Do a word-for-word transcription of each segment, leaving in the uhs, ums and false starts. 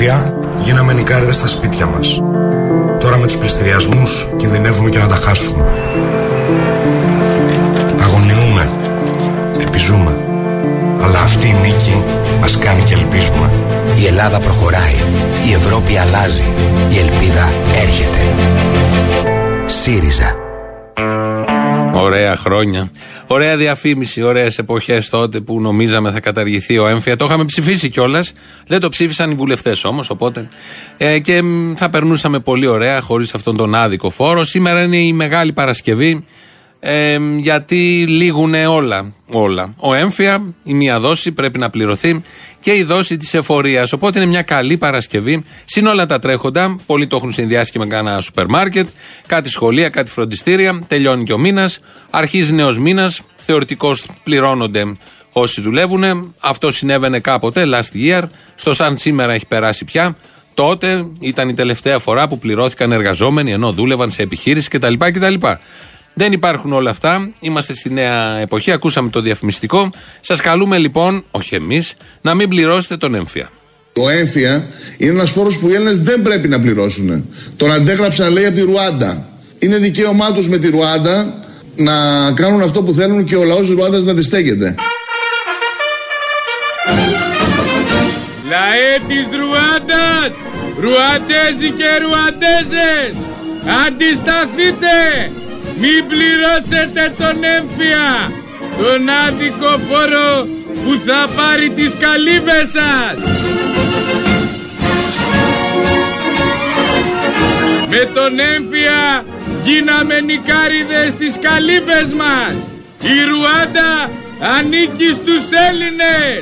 Παλιά γίναμε νοικάριδες στα σπίτια μας. Τώρα με τους πληστηριασμούς κινδυνεύουμε και να τα χάσουμε. Αγωνιούμε, επιζούμε. Αλλά αυτή η νίκη μας κάνει και ελπίζουμε. Η Ελλάδα προχωράει, η Ευρώπη αλλάζει, η ελπίδα έρχεται. ΣΥΡΙΖΑ. Ωραία χρόνια. Ωραία διαφήμιση, ωραίες εποχές τότε που νομίζαμε θα καταργηθεί ο έμφυα. Το είχαμε ψηφίσει κιόλας. Δεν το ψήφισαν οι βουλευτές όμως, οπότε. Ε, και θα περνούσαμε πολύ ωραία χωρίς αυτόν τον άδικο φόρο. Σήμερα είναι η Μεγάλη Παρασκευή. Ε, γιατί λήγουνε όλα, όλα. Ο έμφυα, η μία δόση πρέπει να πληρωθεί και η δόση της εφορίας. Οπότε είναι μια καλή Παρασκευή. Συν όλα τα τρέχοντα, πολλοί το έχουν συνδυάσει και με κάνα σούπερ μάρκετ, κάτι σχολεία, κάτι φροντιστήρια. Τελειώνει και ο μήνας, αρχίζει νέος μήνας. Θεωρητικώς πληρώνονται όσοι δουλεύουν. Αυτό συνέβαινε κάποτε, last year. Στο σαν σήμερα έχει περάσει πια. Τότε ήταν η τελευταία φορά που πληρώθηκαν εργαζόμενοι ενώ δούλευαν σε επιχείρηση κτλ. κτλ. Δεν υπάρχουν όλα αυτά. Είμαστε στη νέα εποχή. Ακούσαμε το διαφημιστικό. Σας καλούμε λοιπόν, όχι εμείς, να μην πληρώσετε τον έμφυα. Το έμφυα είναι ένας φόρος που οι Έλληνες δεν πρέπει να πληρώσουν. Τον αντέγραψαν, λέει, από τη Ρουάντα. Είναι δικαίωμά τους με τη Ρουάντα να κάνουν αυτό που θέλουν και ο λαός της Ρουάντας να αντιστέκεται. Λαέ της Ρουάντας, Ρουαντέζοι και Ρουαντέζες, αντισταθείτε! Μην πληρώσετε τον έμφυα, τον άδικο φόρο που θα πάρει τις καλύβες σας. Με τον έμφυα γίναμε νοικάριδες στις καλύβες μας. Η Ρουάντα ανήκει στους Έλληνες.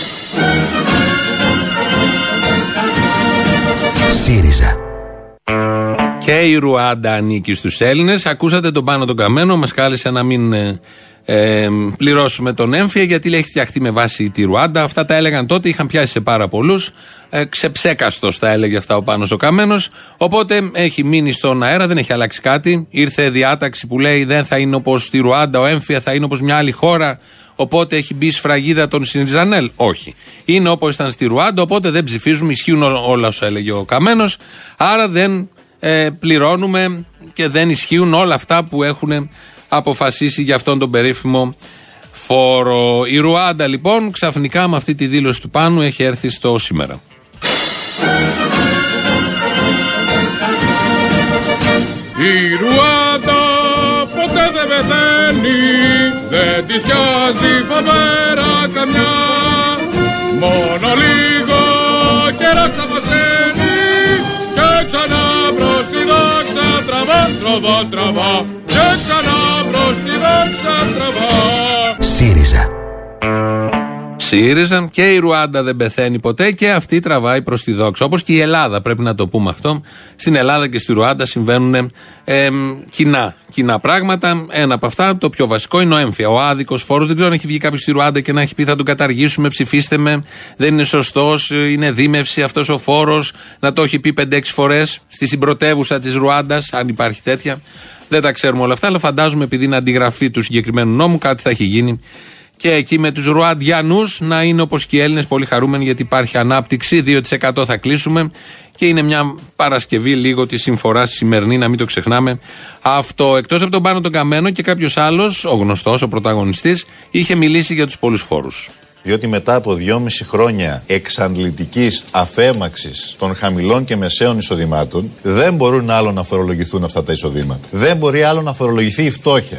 ΣΥΡΙΖΑ. Και η Ρουάντα ανήκει στους Έλληνες. Ακούσατε τον Πάνο τον Καμένο, μας κάλεσε να μην ε, ε, πληρώσουμε τον έμφυα γιατί λέει έχει φτιαχτεί με βάση τη Ρουάντα. Αυτά τα έλεγαν τότε, είχαν πιάσει σε πάρα πολλούς. Ε, ξεψέκαστος τα έλεγε αυτά ο Πάνος ο Καμένος. Οπότε έχει μείνει στον αέρα, δεν έχει αλλάξει κάτι. Ήρθε διάταξη που λέει δεν θα είναι όπως τη Ρουάντα, ο έμφυα θα είναι όπως μια άλλη χώρα. Οπότε έχει μπει σφραγίδα των Συριζανέλ. Όχι. Είναι όπως ήταν στη Ρουάντα, οπότε δεν ψηφίζουμε. Ισχύουν όλα όσα έλεγε ο Καμένος. Άρα δεν ε, πληρώνουμε και δεν ισχύουν όλα αυτά που έχουν αποφασίσει για αυτόν τον περίφημο φόρο. Η Ρουάντα λοιπόν ξαφνικά με αυτή τη δήλωση του Πάνου έχει έρθει στο σήμερα. Η Ρουάντα ποτέ δεν πεθαίνει, δεν της πιάζει φοβέρα καμιά. Μόνο λίγο καιρό ξαπασθαίνει και ξανά προς τη δόξα τραβά, τραβά, τραβά και ξανά προς τη δόξα τραβά. ΣΥΡΙΖΑ. ΣΥΡΙΖΑ και η Ρουάντα δεν πεθαίνει ποτέ και αυτή τραβάει προς τη δόξα. Όπως και η Ελλάδα, πρέπει να το πούμε αυτό. Στην Ελλάδα και στη Ρουάντα συμβαίνουν ε, κοινά, κοινά πράγματα. Ένα από αυτά, το πιο βασικό, είναι ο έμφυα. Ο άδικος φόρος. Δεν ξέρω αν έχει βγει κάποιος στη Ρουάντα και να έχει πει θα τον καταργήσουμε, ψηφίστε με. Δεν είναι σωστός, είναι δίμευση αυτός ο φόρος. Να το έχει πει πέντε έξι φορές στη συμπρωτεύουσα της Ρουάντας, αν υπάρχει τέτοια. Δεν τα ξέρουμε όλα αυτά, αλλά φαντάζομαι επειδή είναι αντιγραφή του συγκεκριμένου νόμου, κάτι θα έχει γίνει. Και εκεί με τους Ρουαντιανούς να είναι όπως και οι Έλληνες πολύ χαρούμενοι γιατί υπάρχει ανάπτυξη, δύο τοις εκατό θα κλείσουμε και είναι μια Παρασκευή λίγο τη συμφορά σημερινή, να μην το ξεχνάμε. Αυτό εκτός από τον Πάνο τον Καμένο και κάποιος άλλος, ο γνωστός, ο πρωταγωνιστής, είχε μιλήσει για τους πολλούς φόρους. Διότι μετά από δυόμιση χρόνια εξαντλητικής αφέμαξης των χαμηλών και μεσαίων εισοδημάτων δεν μπορούν άλλο να φορολογηθούν αυτά τα εισοδήματα. Δεν μπορεί άλλο να φορολογηθεί η φτώχεια.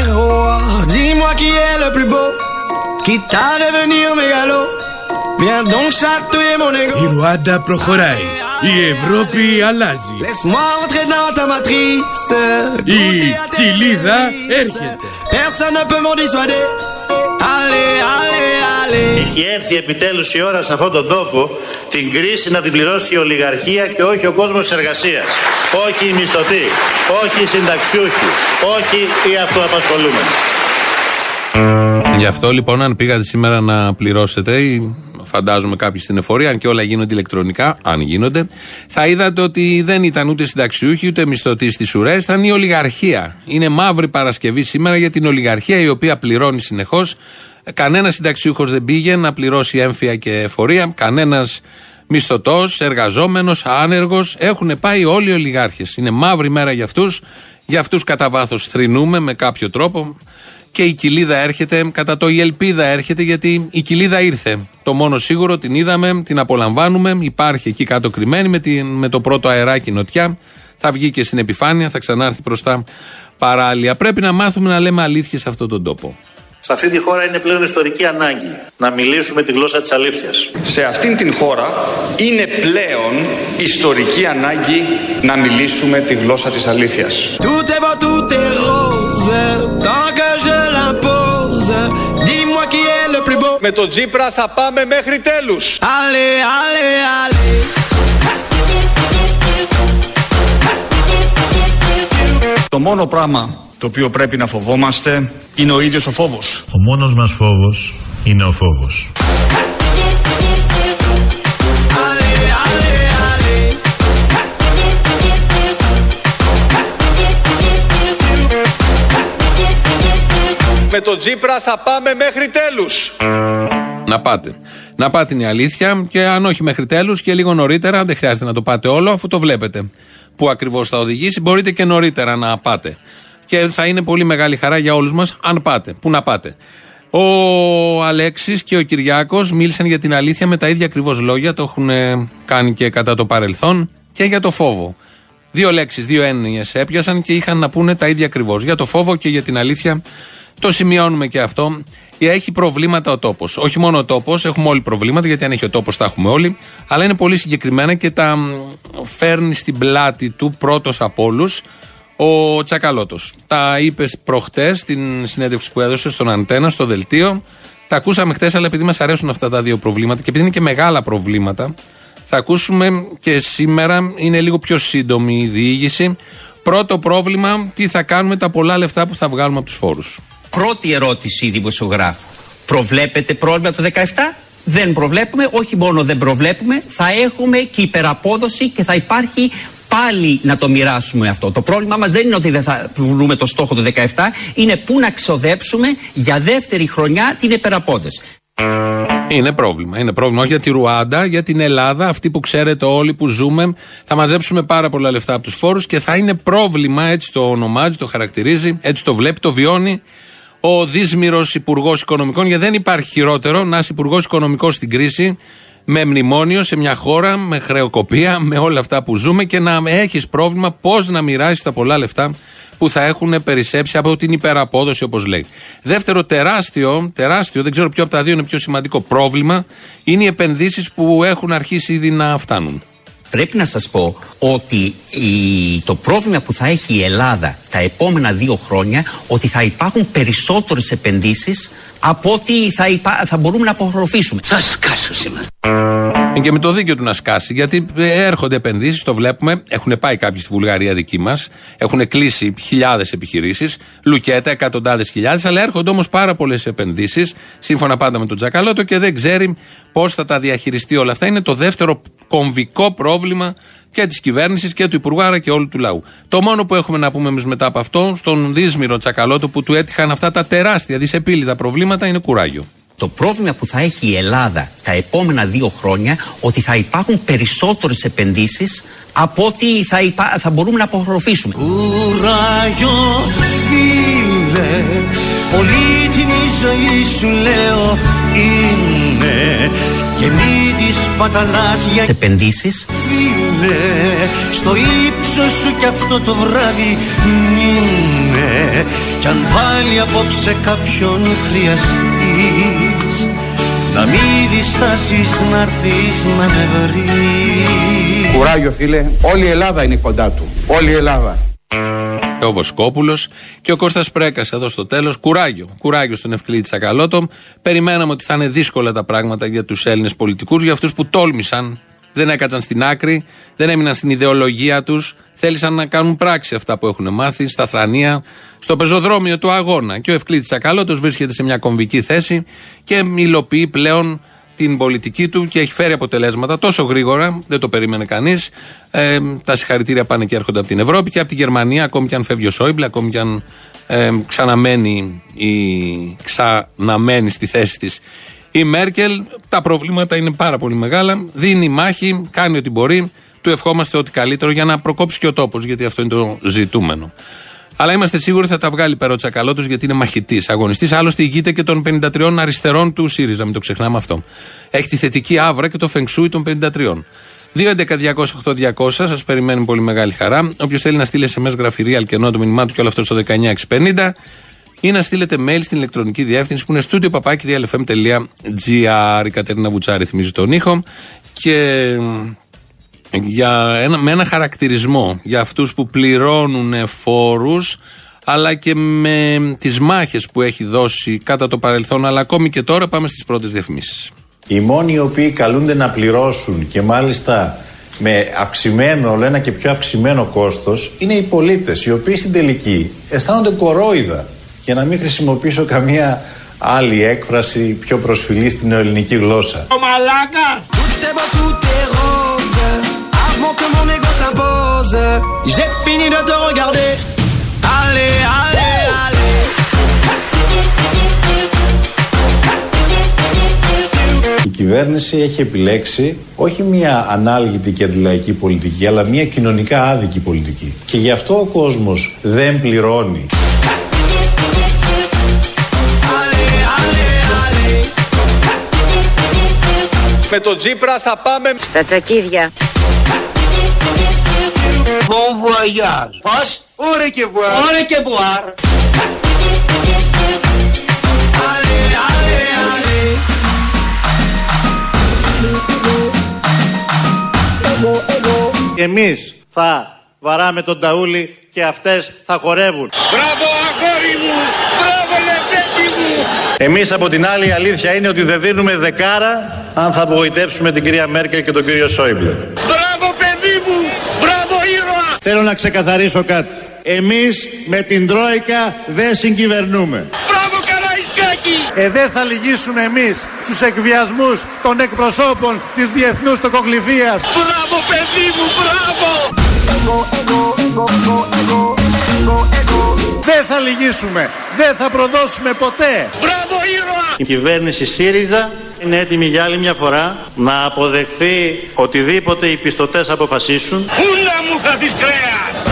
Η Ρουάντα προχωράει. Η Ευρώπη αλλάζει. Η κοιλίδα έρχεται. Έχει έρθει επιτέλους η ώρα σε αυτόν τον τόπο την κρίση να την πληρώσει η ολιγαρχία και όχι ο κόσμος της εργασίας. Όχι οι μισθωτοί, όχι οι συνταξιούχοι, όχι οι αυτοαπασχολούμενοι. Γι' αυτό λοιπόν αν πήγατε σήμερα να πληρώσετε, φαντάζομαι κάποιοι στην εφορία, αν και όλα γίνονται ηλεκτρονικά, αν γίνονται, θα είδατε ότι δεν ήταν ούτε συνταξιούχοι ούτε μισθωτοί στις ουρές, ήταν η ολιγαρχία. Είναι μαύρη Παρασκευή σήμερα για την ολιγαρχία η οποία πληρώνει συνεχώς. Κανένας συνταξιούχος δεν πήγε να πληρώσει έμφυα και εφορία, κανένας μισθωτός, εργαζόμενος, άνεργος. Έχουν πάει όλοι οι ολιγάρχες. Είναι μαύρη μέρα για αυτούς. Για αυτούς κατά βάθος θρηνούμε με κάποιο τρόπο. Και η κοιλίδα έρχεται, κατά το η ελπίδα έρχεται, γιατί η κοιλίδα ήρθε. Το μόνο σίγουρο, την είδαμε, την απολαμβάνουμε. Υπάρχει εκεί κάτω κρυμμένη με, την, με το πρώτο αεράκι νοτιά. Θα βγει και στην επιφάνεια, θα ξανάρθει προς τα παράλια. Πρέπει να μάθουμε να λέμε αλήθειες σε αυτόν τον τόπο. Σε αυτή τη χώρα είναι πλέον ιστορική ανάγκη να μιλήσουμε τη γλώσσα της αλήθειας. Σε αυτήν την χώρα είναι πλέον ιστορική ανάγκη να μιλήσουμε τη γλώσσα της αλήθειας. Με τον Τσίπρα θα πάμε μέχρι τέλους. Το μόνο πράγμα το οποίο πρέπει να φοβόμαστε είναι ο ίδιος ο φόβος. Ο μόνος μας φόβος είναι ο φόβος. Με τον Τσίπρα θα πάμε μέχρι τέλους. Να πάτε. Να πάτε είναι η αλήθεια, και αν όχι μέχρι τέλους και λίγο νωρίτερα, δεν χρειάζεται να το πάτε όλο, αφού το βλέπετε. Πού ακριβώς θα οδηγήσει, μπορείτε και νωρίτερα να πάτε. Και θα είναι πολύ μεγάλη χαρά για όλους μας αν πάτε. Πού να πάτε. Ο Αλέξης και ο Κυριάκος μίλησαν για την αλήθεια με τα ίδια ακριβώς λόγια. Το έχουν κάνει και κατά το παρελθόν. Και για το φόβο. Δύο λέξεις, δύο έννοιες έπιασαν και είχαν να πούνε τα ίδια ακριβώς. Για το φόβο και για την αλήθεια. Το σημειώνουμε και αυτό. Έχει προβλήματα ο τόπος. Όχι μόνο ο τόπος, έχουμε όλοι προβλήματα, γιατί αν έχει ο τόπος τα έχουμε όλοι. Αλλά είναι πολύ συγκεκριμένα και τα φέρνει στην πλάτη του πρώτος από όλους ο Τσακαλώτος. Τα είπε προχτές στην συνέντευξη που έδωσε στον Αντένα, στο δελτίο. Τα ακούσαμε χτες, αλλά επειδή μας αρέσουν αυτά τα δύο προβλήματα και επειδή είναι και μεγάλα προβλήματα, θα ακούσουμε και σήμερα. Είναι λίγο πιο σύντομη η διήγηση. Πρώτο πρόβλημα, τι θα κάνουμε τα πολλά λεφτά που θα βγάλουμε από τους φόρους. Πρώτη ερώτηση δημοσιογράφου. Προβλέπετε πρόβλημα το δεκαεπτά? Δεν προβλέπουμε, όχι μόνο δεν προβλέπουμε, θα έχουμε και υπεραπόδοση και θα υπάρχει πάλι να το μοιράσουμε αυτό. Το πρόβλημά μας δεν είναι ότι δεν θα βρούμε το στόχο του δεκαεπτά, είναι πού να ξοδέψουμε για δεύτερη χρονιά την υπεραπόδοση. Είναι πρόβλημα. Είναι πρόβλημα όχι για τη Ρουάντα, για την Ελλάδα, αυτή που ξέρετε όλοι που ζούμε. Θα μαζέψουμε πάρα πολλά λεφτά από τους φόρους και θα είναι πρόβλημα, έτσι το ονομάζει, το χαρακτηρίζει, έτσι το βλέπει, το βιώνει ο δύσμυρος Υπουργός Οικονομικών, γιατί δεν υπάρχει χειρότερο να είσαι Υπουργός Οικονομικός στην κρίση, με μνημόνιο σε μια χώρα, με χρεοκοπία, με όλα αυτά που ζούμε και να έχεις πρόβλημα πώς να μοιράσεις τα πολλά λεφτά που θα έχουν περισσέψει από την υπεραπόδοση, όπως λέει. Δεύτερο τεράστιο, τεράστιο, δεν ξέρω ποιο από τα δύο είναι πιο σημαντικό πρόβλημα, είναι οι επενδύσεις που έχουν αρχίσει ήδη να φτάνουν. Πρέπει να σας πω ότι η, το πρόβλημα που θα έχει η Ελλάδα τα επόμενα δύο χρόνια, ότι θα υπάρχουν περισσότερες επενδύσεις από ό,τι θα, υπά, θα μπορούμε να απορροφήσουμε. Θα σκάσω σήμερα. Και με το δίκιο του να σκάσει, γιατί έρχονται επενδύσεις, το βλέπουμε. Έχουν πάει κάποιοι στη Βουλγαρία δική μας, έχουν κλείσει χιλιάδες επιχειρήσεις, λουκέτα, εκατοντάδες χιλιάδες, αλλά έρχονται όμως πάρα πολλές επενδύσεις, σύμφωνα πάντα με τον Τσακαλώτο, και δεν ξέρει πώς θα τα διαχειριστεί όλα αυτά. Είναι το δεύτερο κομβικό πρόβλημα και της κυβέρνησης και του Υπουργού, άρα και όλου του λαού. Το μόνο που έχουμε να πούμε εμείς μετά από αυτό, στον δύσμυρο Τσακαλώτο που του έτυχαν αυτά τα τεράστια δυσεπίλητα προβλήματα, είναι κουράγιο. Το πρόβλημα που θα έχει η Ελλάδα τα επόμενα δύο χρόνια, ότι θα υπάρχουν περισσότερες επενδύσεις από ό,τι θα, υπά, θα μπορούμε να απορροφήσουμε. Κουράγιο, φίλε, πολύτιμη ζωή σου λέω είναι και μη της παταλάς για επενδύσεις. Φίλε, στο ύψος σου κι αυτό το βράδυ μείνε κι αν πάλι απόψε κάποιον χρειαστείς να μην διστάσεις να έρθεις να με βρεις. Κουράγιο φίλε, όλη η Ελλάδα είναι κοντά του, όλη η Ελλάδα. Ο Βοσκόπουλος και ο Κώστας Πρέκας εδώ στο τέλος. Κουράγιο. Κουράγιο στον Ευκλήτη Τσακαλώτο. Περιμέναμε ότι θα είναι δύσκολα τα πράγματα για τους Έλληνες πολιτικούς, για αυτούς που τόλμησαν, δεν έκατσαν στην άκρη, δεν έμειναν στην ιδεολογία τους, θέλησαν να κάνουν πράξη αυτά που έχουν μάθει, στα θρανία, στο πεζοδρόμιο του αγώνα. Και ο Ευκλήτης Τσακαλώτος βρίσκεται σε μια κομβική θέση και υλοποιεί πλέον την πολιτική του και έχει φέρει αποτελέσματα τόσο γρήγορα, δεν το περίμενε κανείς. Ε, τα συγχαρητήρια πάνε και έρχονται από την Ευρώπη και από τη Γερμανία, ακόμη και αν φεύγει ο Σόιμπλε, ακόμη και αν ε, ξαναμένει, η, ξαναμένει στη θέση της Η Μέρκελ, τα προβλήματα είναι πάρα πολύ μεγάλα. Δίνει μάχη, κάνει ό,τι μπορεί. Του ευχόμαστε ό,τι καλύτερο για να προκόψει και ο τόπος, γιατί αυτό είναι το ζητούμενο. Αλλά είμαστε σίγουροι θα τα βγάλει πέρα ο Τσακαλώτος, γιατί είναι μαχητής, αγωνιστής. Άλλωστε ηγείται και των πενήντα τριών αριστερών του ΣΥΡΙΖΑ, μην το ξεχνάμε αυτό. Έχει τη θετική άβρα και το φεγγσούι των πενήντα τριών. δύο έντεκα διακόσια οκτώ διακόσια, σας περιμένει πολύ μεγάλη χαρά. Όποιος θέλει να στείλει ες εμ ες γραφειρή, αλκενό το μήνυμά του και όλο αυτό στο δεκαεννιά εξακόσια πενήντα, ή να στείλετε mail στην ηλεκτρονική διεύθυνση που είναι studio παπάκι real f m τελεία g r. Η Κατερίνα Βουτσάρη θυμίζει τον ήχο. Και για ένα, με ένα χαρακτηρισμό για αυτούς που πληρώνουν φόρους, αλλά και με τις μάχες που έχει δώσει κατά το παρελθόν, αλλά ακόμη και τώρα, πάμε στις πρώτες διαφημίσεις. Οι μόνοι οι οποίοι καλούνται να πληρώσουν και μάλιστα με αυξημένο, όλο ένα και πιο αυξημένο κόστος, είναι οι πολίτες, οι οποίοι στην τελική αισθάνονται κορόιδα, για να μην χρησιμοποιήσω καμία άλλη έκφραση πιο προσφυλή στην νεοελληνική γλώσσα. Ο μαλάκα! Η κυβέρνηση έχει επιλέξει όχι μια ανάλγητη και αντιλαϊκή πολιτική, αλλά μια κοινωνικά άδικη πολιτική. Και γι' αυτό ο κόσμος δεν πληρώνει. Με τον Τσίπρα θα πάμε στα τσακίδια. Bon voyage. Πώς? Ωρε και βουάρ. Ωρε και βουάρ. Εμείς θα βαράμε τον ταούλι και αυτές θα χορεύουν. Μπράβο αγόρι μου, μπράβο λεπέτη μου. Εμείς από την άλλη, η αλήθεια είναι ότι δεν δίνουμε δεκάρα αν θα απογοητεύσουμε την κυρία Μέρκελ και τον κύριο Σόιμπλε. Μπράβο παιδί μου, μπράβο ήρωα. Θέλω να ξεκαθαρίσω κάτι. Εμείς με την Τρόικα δεν συγκυβερνούμε. Μπράβο Καραϊσκάκη. Ε, δεν θα λυγίσουμε εμείς στους εκβιασμούς των εκπροσώπων της διεθνούς τοκογλυφίας. Μπράβο παιδί μου, μπράβο. Δεν θα λυγίσουμε. Δεν θα προδώσουμε ποτέ. Μπράβο ήρωα. Η κυβέρνηση ΣΥΡΙΖΑ είναι έτοιμη για άλλη μια φορά να αποδεχθεί οτιδήποτε οι πιστωτές αποφασίσουν. Πούλα μου θα δεις κρέας.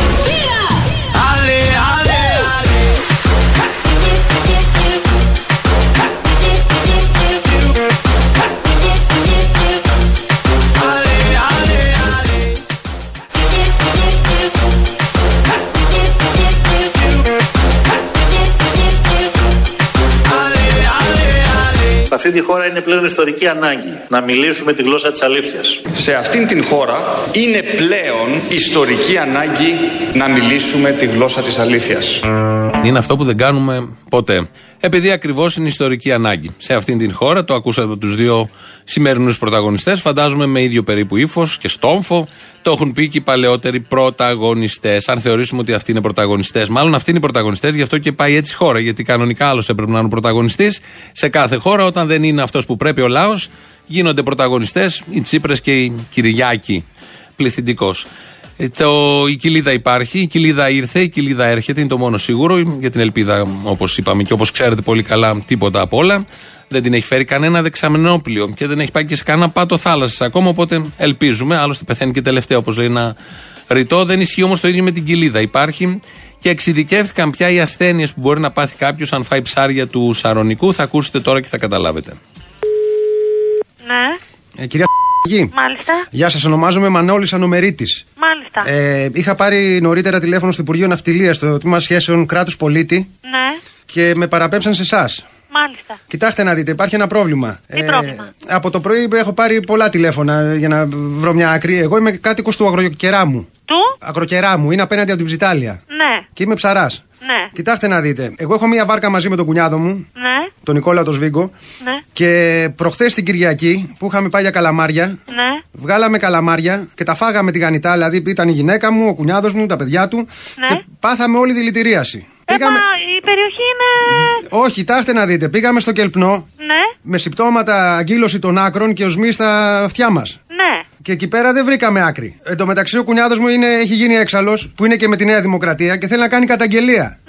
Σε αυτή τη χώρα είναι πλέον ιστορική ανάγκη να μιλήσουμε τη γλώσσα της αλήθειας. Σε αυτήν την χώρα είναι πλέον ιστορική ανάγκη να μιλήσουμε τη γλώσσα της αλήθειας. Είναι αυτό που δεν κάνουμε ποτέ. Επειδή ακριβώς είναι ιστορική ανάγκη. Σε αυτήν την χώρα, το ακούσατε από τους δύο σημερινούς πρωταγωνιστές, φαντάζομαι με ίδιο περίπου ύφος και στόμφο, το έχουν πει και οι παλαιότεροι πρωταγωνιστές. Αν θεωρήσουμε ότι αυτοί είναι πρωταγωνιστές, μάλλον αυτοί είναι οι πρωταγωνιστές, γι' αυτό και πάει έτσι η χώρα. Γιατί κανονικά άλλος έπρεπε να είναι ο πρωταγωνιστής σε κάθε χώρα, όταν δεν είναι αυτός που πρέπει ο λαός, γίνονται πρωταγωνιστές οι Τσίπρες και οι Κυριάκοι. Πληθυντικός. Το, η κοιλίδα υπάρχει, η κοιλίδα ήρθε, η κοιλίδα έρχεται, είναι το μόνο σίγουρο. Για την ελπίδα, όπως είπαμε και όπως ξέρετε πολύ καλά, τίποτα απ' όλα. Δεν την έχει φέρει κανένα δεξαμενόπλιο και δεν έχει πάει και σε κανένα πάτο θάλασσας ακόμα. Οπότε ελπίζουμε, άλλωστε πεθαίνει και τελευταίο, όπως λέει ένα ρητό. Δεν ισχύει όμως το ίδιο με την κοιλίδα. Υπάρχει και εξειδικεύτηκαν πια οι ασθένειες που μπορεί να πάθει κάποιος αν φάει ψάρια του Σαρονικού. Θα ακούσετε τώρα και θα καταλάβετε. Ναι. Ε, κυρία Μάλιστα. Γεια σας, ονομάζομαι Μανώλης Ανομερίτης. Μάλιστα. Ε, είχα πάρει νωρίτερα τηλέφωνο στο Υπουργείο Ναυτιλίας, στο τμήμα σχέσεων κράτους-πολίτη. Ναι. Και με παραπέμψαν σε εσάς. Μάλιστα. Κοιτάξτε να δείτε, υπάρχει ένα πρόβλημα. Τι ε, πρόβλημα? Από το πρωί έχω πάρει πολλά τηλέφωνα για να βρω μια άκρη. Εγώ είμαι κάτοικος του Αγροκεράμου. Του? Αγροκεράμου, είναι απέναντι από την Ψιτάλια. Ναι. Και είμαι ψαράς. Ναι. Κοιτάξτε να δείτε, εγώ έχω μια βάρκα μαζί με τον κουνιάδο μου. Ναι. Τον Νικόλα τον Σβίγκο. Ναι. Και προχθές την Κυριακή που είχαμε πάει για καλαμάρια. Ναι. Βγάλαμε καλαμάρια και τα φάγαμε τηγανιτά. Δηλαδή ήταν η γυναίκα μου, ο κουνιάδος μου, τα παιδιά του. Ναι. Και πάθαμε όλη δηλητηρίαση. Ε, Πήγαμε... μα η περιοχή είναι... Όχι, τάχτε να δείτε. Πήγαμε στο Κελπνό. Ναι. Με συμπτώματα αγκύλωση των άκρων και οσμή στα αυτιά μας. Ναι. Και εκεί πέρα δεν βρήκαμε άκρη. Εν τω μεταξύ, ο κουνιάδος μου είναι, έχει γίνει έξαλλος, που είναι και με τη Νέα Δημοκρατία και θέλει να κάνει καταγγελία.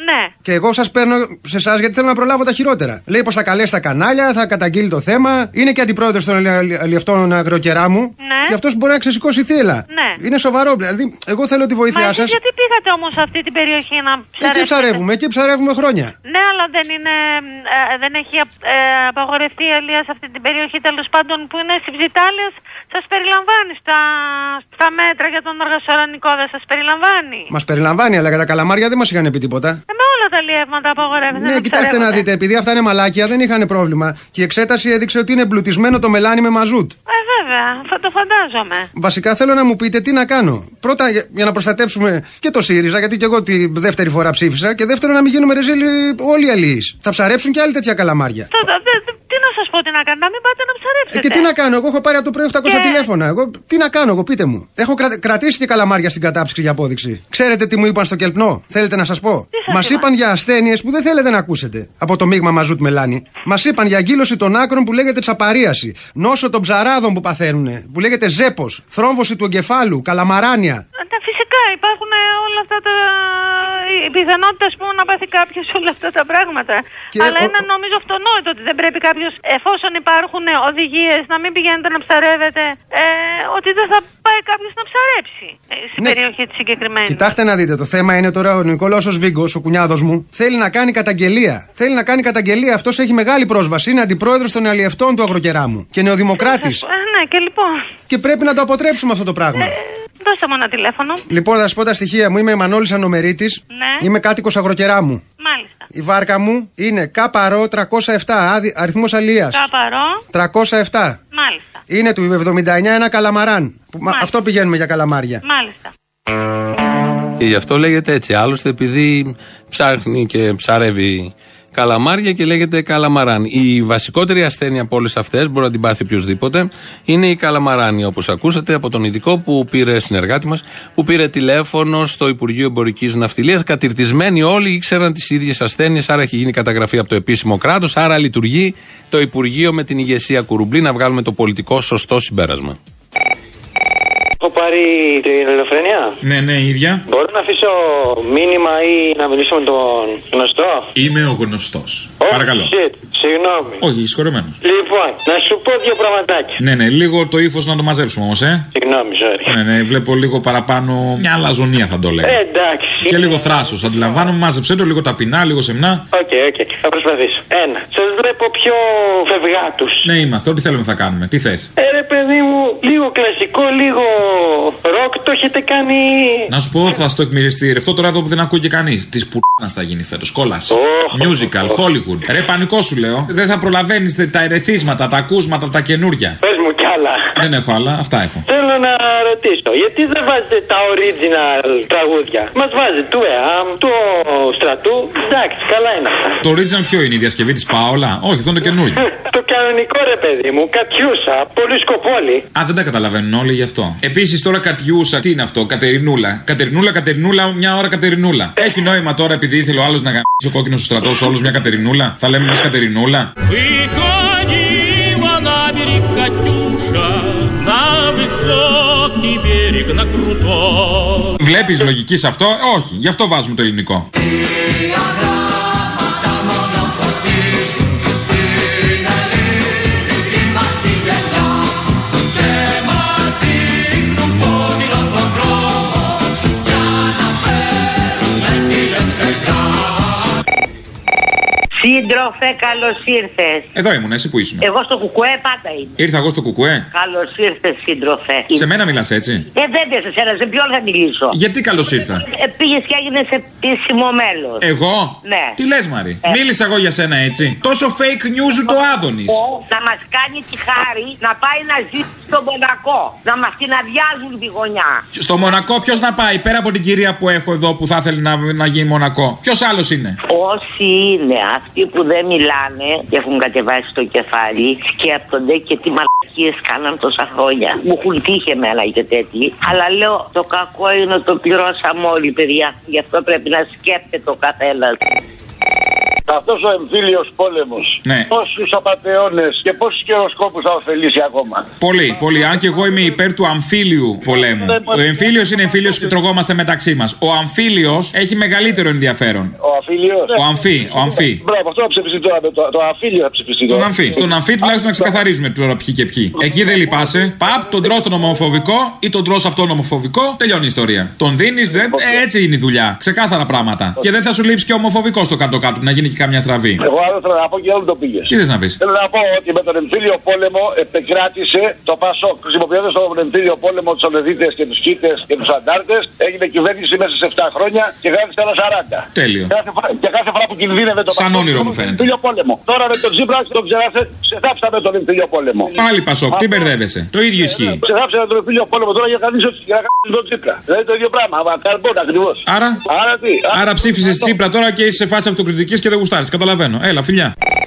Ναι. Και εγώ σας παίρνω σε εσάς γιατί θέλω να προλάβω τα χειρότερα. Λέει πως θα καλέσει τα κανάλια, θα καταγγείλει το θέμα. Είναι και αντιπρόεδρος των αλλιευτών Αγροκεράμου. Ναι. Και αυτός μπορεί να ξεσηκώσει θύελα. Ναι. Είναι σοβαρό. Δηλαδή, εγώ θέλω τη βοήθειά Μα σας. γιατί πήγατε όμως σε αυτή την περιοχή να ψαρεύετε? Εκεί ψαρεύουμε, εκεί ψαρεύουμε χρόνια. Ναι, αλλά δεν είναι. Ε, δεν έχει ε, απαγορευτεί η αλία σε αυτή την περιοχή, τέλος πάντων, που είναι Συμψιτάλιας. Σας περιλαμβάνει στα, στα μέτρα για τον οργασορανικό, δεν σας περιλαμβάνει? Μας περιλαμβάνει, αλλά για τα καλαμάρια δεν μας είχαν πει τίποτα. Ε, με όλα τα αλλιεύματα απαγορεύεται. Ναι, κοιτάξτε να δείτε, επειδή αυτά είναι μαλάκια, δεν είχαν πρόβλημα. Και η εξέταση έδειξε ότι είναι εμπλουτισμένο το μελάνι με μαζούτ. Ε, βέβαια, θα το φαντάζομαι. Βασικά θέλω να μου πείτε τι να κάνω. Πρώτα για, για να προστατέψουμε και το ΣΥΡΙΖΑ, γιατί και εγώ τη δεύτερη φορά ψήφισα. Και δεύτερον να μην γίνουμε ρεζίλοι όλοι οι αλληλείς. Θα ψαρέψουν και άλλοι τέτοια καλαμάρια. Το, το, το, τι να σας πω, τι να κάνω, να μην πάτε να ψαρέψετε. Ε, και τι να κάνω, εγώ έχω πάρει από το πρωί οχτακόσια και... τηλέφωνα. Εγώ τι να κάνω, εγώ πείτε μου. Έχω κρα... κρατήσει και καλαμάρια στην κατάψυξη για απόδειξη. Ξέρετε τι μου είπαν στο Κελπνό, θέλετε να σας πω? Μας είπαν για ασθένειες που δεν θέλετε να ακούσετε από το μείγμα μαζούτ μελάνι. Μας είπαν για αγκύλωση των άκρων που λέγεται τσαπαρίαση. Νόσο των ψαράδων που παθαίνουν που λέγεται ζέπος. Θρόμβωση του εγκεφάλου, καλαμαράνια. Ναι, φυσικά υπάρχουν όλα αυτά τα. Οι πιθανότητες που να πάθει κάποιος όλα αυτά τα πράγματα. Και αλλά ο... είναι νομίζω αυτονόητο ότι δεν πρέπει κάποιος, εφόσον υπάρχουν οδηγίες, να μην πηγαίνετε να ψαρεύετε, ε, ότι δεν θα πάει κάποιος να ψαρέψει στην ναι. περιοχή τη συγκεκριμένη. Κοιτάξτε να δείτε, το θέμα είναι τώρα ο Νικόλαος ο Σβίγκος, ο κουνιάδος μου, θέλει να κάνει καταγγελία. Θέλει να κάνει καταγγελία. Αυτός έχει μεγάλη πρόσβαση. Είναι αντιπρόεδρος των αλλιευτών του Αγροκεράμου και νεοδημοκράτης. Ε, ναι, και λοιπόν. Και πρέπει να το αποτρέψουμε αυτό το πράγμα. Ε, δώστε μου ένα τηλέφωνο. Λοιπόν, θα σας πω τα στοιχεία μου. Είμαι Μανώλης Ανομερίτης. Ναι. Είμαι κάτοικος Αγροκεράμου. Μάλιστα. Η βάρκα μου είναι ΚΑΠΑΡΟ τριακόσια επτά, αριθμός αλίας. ΚΑΠΑΡΟ τριακόσια επτά. Μάλιστα. Είναι του εβδομήντα εννιά ένα καλαμαράν. Που, αυτό πηγαίνουμε για καλαμάρια. Μάλιστα. Και γι' αυτό λέγεται έτσι. Άλλωστε, επειδή ψάχνει και ψαρεύει καλαμάρια και λέγεται καλαμαράν. Η βασικότερη ασθένεια από όλες αυτές, μπορεί να την πάθει οποιοδήποτε, είναι η καλαμαράνη. Όπως ακούσατε από τον ειδικό που πήρε, συνεργάτη μας, που πήρε τηλέφωνο στο Υπουργείο Εμπορικής Ναυτιλίας. Κατηρτισμένοι όλοι ήξεραν τις ίδιες ασθένειες, άρα έχει γίνει καταγραφή από το επίσημο κράτος, άρα λειτουργεί το Υπουργείο με την ηγεσία Κουρουμπλή να βγάλουμε το πολιτικό σωστό συμπέρασμα. Έχω πάρει την Ελληνοφρένεια. Ναι, ναι, ίδια. Μπορώ να αφήσω μήνυμα ή να μιλήσω με τον γνωστό? Είμαι ο γνωστός. Oh, παρακαλώ. Shit. Συγγνώμη. Όχι, συγχωρεμένος. Λοιπόν, να σου πω δύο πραγματάκια. Ναι, ναι, λίγο το ύφος να το μαζέψουμε όμως, ε. Συγγνώμη, sorry. Ναι, ναι, βλέπω λίγο παραπάνω μια αλαζονία θα το λέγω. Ε, εντάξει. Και λίγο θράσος, αντιλαμβάνομαι, μάζεψε το λίγο ταπεινά, λίγο σεμνά. Οκ, okay, οκ, okay. Θα προσπαθήσω. Ένα. Σας βλέπω πιο φευγάτους. Ναι, είμαστε, ό,τι θέλουμε θα κάνουμε. Τι θες? Ε, ρε παιδί μου, λίγο κλασικό, λίγο ροκ, το έχετε κάνει. Να σου πω, θα στο εκμυριστηρευτώ τώρα εδώ που δεν ακούει και κανείς. Τη πουρνάς θα γίνει φέτος. Κόλαση. Oh, Musical, oh, oh. Hollywood. Ρε, πανικό σου λέω. Δεν θα προλαβαίνεις τα ερεθίσματα, τα ακούσματα, τα καινούρια. Πες μου κι άλλα. Δεν έχω άλλα, αυτά έχω. Θέλω να ρωτήσω, γιατί δεν βάζετε τα original τραγούδια? Μας βάζετε του ΕΑΜ, του Στρατού. Εντάξει, καλά είναι αυτά. Το original ποιο είναι, η διασκευή της Πάολα? Όχι, αυτό είναι το καινούριο. Το κανονικό, ρε παιδί μου, Κατιούσα, πολύ σκοπόλη. Α, δεν τα καταλαβαίνουν όλοι γι' αυτό. Επίσης τώρα Κατιούσα, τι είναι αυτό, Κατερινούλα. Κατερινούλα, Κατερινούλα, μια ώρα Κατερινούλα. Έχει νόημα τώρα επειδή ήθελε ο άλλος να γαμίσει ο κόκκινος στο στρατό όλους μια Κατερινούλα. Θα λέμε εμείς Κατερινούλα. Βλέπεις λογική σε αυτό? Όχι, γι' αυτό βάζουμε το ελληνικό. Σύντροφε, καλώς ήρθες. Εδώ ήμουν, εσύ που ήσουν? Εγώ στο κουκουέ πάντα είμαι. Ήρθα εγώ στο κουκουέ. Καλώς ήρθες, σύντροφε. Σε μένα μιλάς έτσι? Ε, βέβαια, σε σένα, σε ποιον θα μιλήσω? Γιατί καλώς ήρθα? Ε, πήγες και έγινες επίσημο μέλος. Εγώ? Ναι. Τι λες, Μαρή? Ε. Μίλησα εγώ για σένα έτσι? Τόσο fake news το Άδωνης. Να μας κάνει τη χάρη να πάει να ζήσει στο Μονακό. Να μας την αδειάζουν τη γωνιά. Στο Μονακό ποιος να πάει, πέρα από την κυρία που έχω εδώ που θα ήθελε να, να γίνει Μονακό? Ποιος άλλος είναι? Όσοι είναι αυτοί που δεν μιλάνε και έχουν κατεβάσει το κεφάλι, σκέπτονται και τι μαλακίες κάναν τόσα χρόνια. Μου έχουν τύχει εμένα και τέτοιοι. Αλλά λέω, το κακό είναι ότι το πληρώσαμε όλοι, παιδιά. Γι' αυτό πρέπει να σκέπτεται ο καθένας. αυτός ο εμφύλιος πόλεμος, ναι, πόσους απατεώνες και πόσους καιροσκόπους θα ωφελήσει ακόμα? Πολύ, πολύ. Αν και εγώ είμαι υπέρ του αμφίλιου πολέμου. Ο εμφύλιος είναι εμφύλιος και τρογόμαστε μεταξύ μας. Ο αμφίλιος έχει μεγαλύτερο ενδιαφέρον. Ο αμφίλιος. Ο αμφί, ο αμφί. Μπράβο, αυτό θα ψηφιστεί τώρα. Το, το αμφίλιο θα ψηφιστεί τώρα. Τον αμφί. Στον αμφί τουλάχιστον να ξεκαθαρίζουμε τώρα ποιοι και ποιοι. Εκεί δεν λυπάσαι. Παπ, τον τρως τον ομοφοβικό ή τον τρως από τον ομοφοβικό. Τελειώνει η ιστορία. Τον δίνεις, ε, έτσι είναι η δουλειά. Ξεκάθαρα πράγματα. Και δεν θα σου λείψει και ομοφοβικό στο κάτω-κάτω να γίνει και καμιά στραβή. Εγώ άλλο θέλω να πω και όλο το πήγες. Τι θες να πεις? Θέλω να πω ότι με τον εμφύλιο πόλεμο επεκράτησε το Πασόκ. Χρησιμοποιώντας τον εμφύλιο πόλεμο τους Ολεδίτες και τους Κίτες και τους Αντάρτες, έγινε κυβέρνηση μέσα σε επτά χρόνια και γράφησε ένα σαράντα. Τέλειο. Κάθε φορά, και κάθε φορά που κινδύνευε το σαν όνειρο μου φαίνεται. Εμφύλιο πόλεμο. Τώρα με τον Τζίπρα τον ξεχάψαμε, ξεχάψαμε τον εμφύλιο πόλεμο. Πάλι Πασόκ, τι μπερδεύεσαι. Το ίδιο ισχύει. Ξεχάψαμε τον εμφύλιο πόλεμο τώρα για κανείς τον Τζίπρα. Δηλαδή το ίδιο πράγμα. Καρμπόν ακριβώς. Άρα, άρα, τι, άρα, άρα ψήφισες Τσίπρα τώρα και είσαι σε φάση αυτοκριτικής και δεν γουστάρεις. Καταλαβαίνω. Έλα, φιλιά.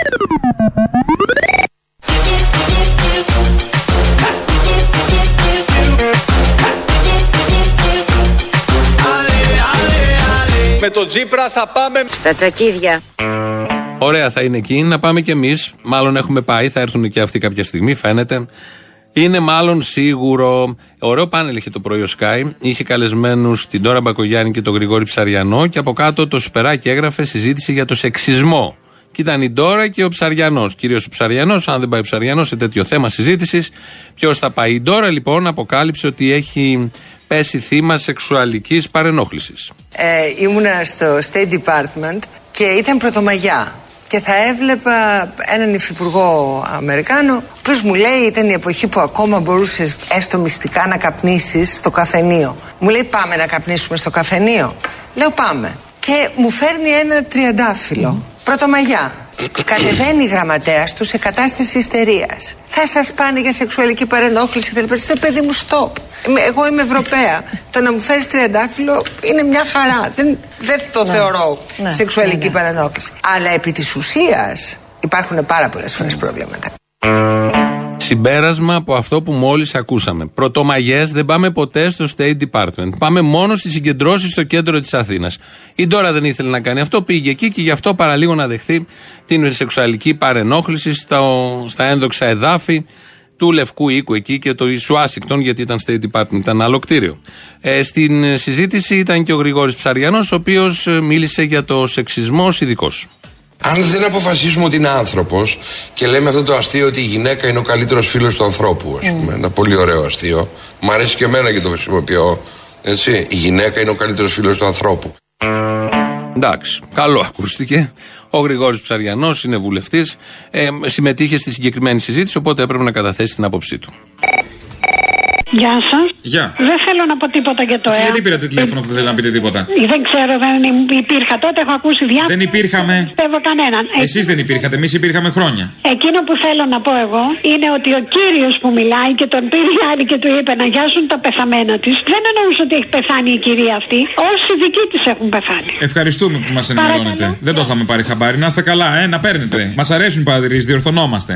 Με τον Τσίπρα θα πάμε στα τσακίδια. Ωραία θα είναι εκεί, να πάμε κι εμείς. Μάλλον έχουμε πάει, θα έρθουν και αυτοί κάποια στιγμή, φαίνεται. Είναι μάλλον σίγουρο. Ωραίο πάνελ είχε το πρωί ο Sky. Είχε καλεσμένους την Ντόρα Μπακογιάννη και τον Γρηγόρη Ψαριανό. Και από κάτω το Σπεράκι έγραφε συζήτηση για το σεξισμό. Και ήταν η Ντόρα και ο Ψαριανός. Κυρίως ο Ψαριανός, αν δεν πάει ο Ψαριανός σε τέτοιο θέμα συζήτησης, ποιος θα πάει? Η Ντόρα λοιπόν αποκάλυψε ότι έχει πέσει θύμα σεξουαλικής παρενόχλησης. Ε, ήμουνα στο State Department και ήταν Πρωτομαγιά. Και θα έβλεπα έναν υφυπουργό Αμερικάνο, που μου λέει, ήταν η εποχή που ακόμα μπορούσες έστω μυστικά να καπνίσεις στο καφενείο. Μου λέει, πάμε να καπνίσουμε στο καφενείο. Λέω, πάμε. Και μου φέρνει ένα τριαντάφυλλο. Πρωτομαγιά. Κατεβαίνει η γραμματέας του σε κατάσταση ιστερίας. Θα σας πάνε για σεξουαλική παρενόχληση και τα στο παιδί μου, stop. Εγώ είμαι Ευρωπαία. Το να μου φέρεις τριαντάφυλλο είναι μια χαρά. Δεν, δεν το ναι. θεωρώ ναι. σεξουαλική ναι, ναι. παρενόχληση. Αλλά επί της ουσίας υπάρχουν πάρα πολλές φορές προβλήματα. Συμπέρασμα από αυτό που μόλις ακούσαμε. Πρωτομαγιές δεν πάμε ποτέ στο State Department. Πάμε μόνο στις συγκεντρώσεις στο κέντρο της Αθήνας. Η Ντόρα δεν ήθελε να κάνει αυτό, πήγε εκεί και γι' αυτό παραλίγο να δεχθεί την σεξουαλική παρενόχληση στο, στα ένδοξα εδάφη του Λευκού Οίκου εκεί και το Ουάσιγκτον, γιατί ήταν State Department, ήταν άλλο κτίριο. Ε, στην συζήτηση ήταν και ο Γρηγόρης Ψαριανός, ο οποίος μίλησε για το σεξισμό ως ειδικός. Αν δεν αποφασίσουμε ότι είναι άνθρωπος και λέμε αυτό το αστείο ότι η γυναίκα είναι ο καλύτερος φίλος του ανθρώπου, ας πούμε, mm. ένα πολύ ωραίο αστείο, μ' αρέσει και εμένα και το χρησιμοποιώ, έτσι, η γυναίκα είναι ο καλύτερος φίλος του ανθρώπου. Εντάξει, καλό ακούστηκε. Ο Γρηγόρης Ψαριανός είναι βουλευτής, ε, συμμετείχε στη συγκεκριμένη συζήτηση, οπότε έπρεπε να καταθέσει την άποψή του. Γεια σας. Γεια. Δεν θέλω να πω τίποτα για το ΕΑ. Γιατί πήρατε τηλέφωνο αφού δεν θέλετε να πείτε τίποτα? Δεν ξέρω, δεν υπήρχα τότε, έχω ακούσει διάφορα. Δεν υπήρχαμε. Δεν πιστεύω κανέναν. Εσείς δεν υπήρχατε, εμείς υπήρχαμε χρόνια. Εκείνο που θέλω να πω εγώ είναι ότι ο κύριος που μιλάει και τον πήρε η άλλη και του είπε να γιάσουν τα πεθαμένα της, δεν εννοούσε ότι έχει πεθάνει η κυρία αυτή. Όσοι δικοί της έχουν πεθάνει. Ευχαριστούμε που μας ενημερώνετε. Δεν το είχαμε πάρει χαμπάρι. Να είστε καλά, ε, να παίρνετε. Μας αρέσουν οι παρατηρήσεις, διορθωνόμαστε.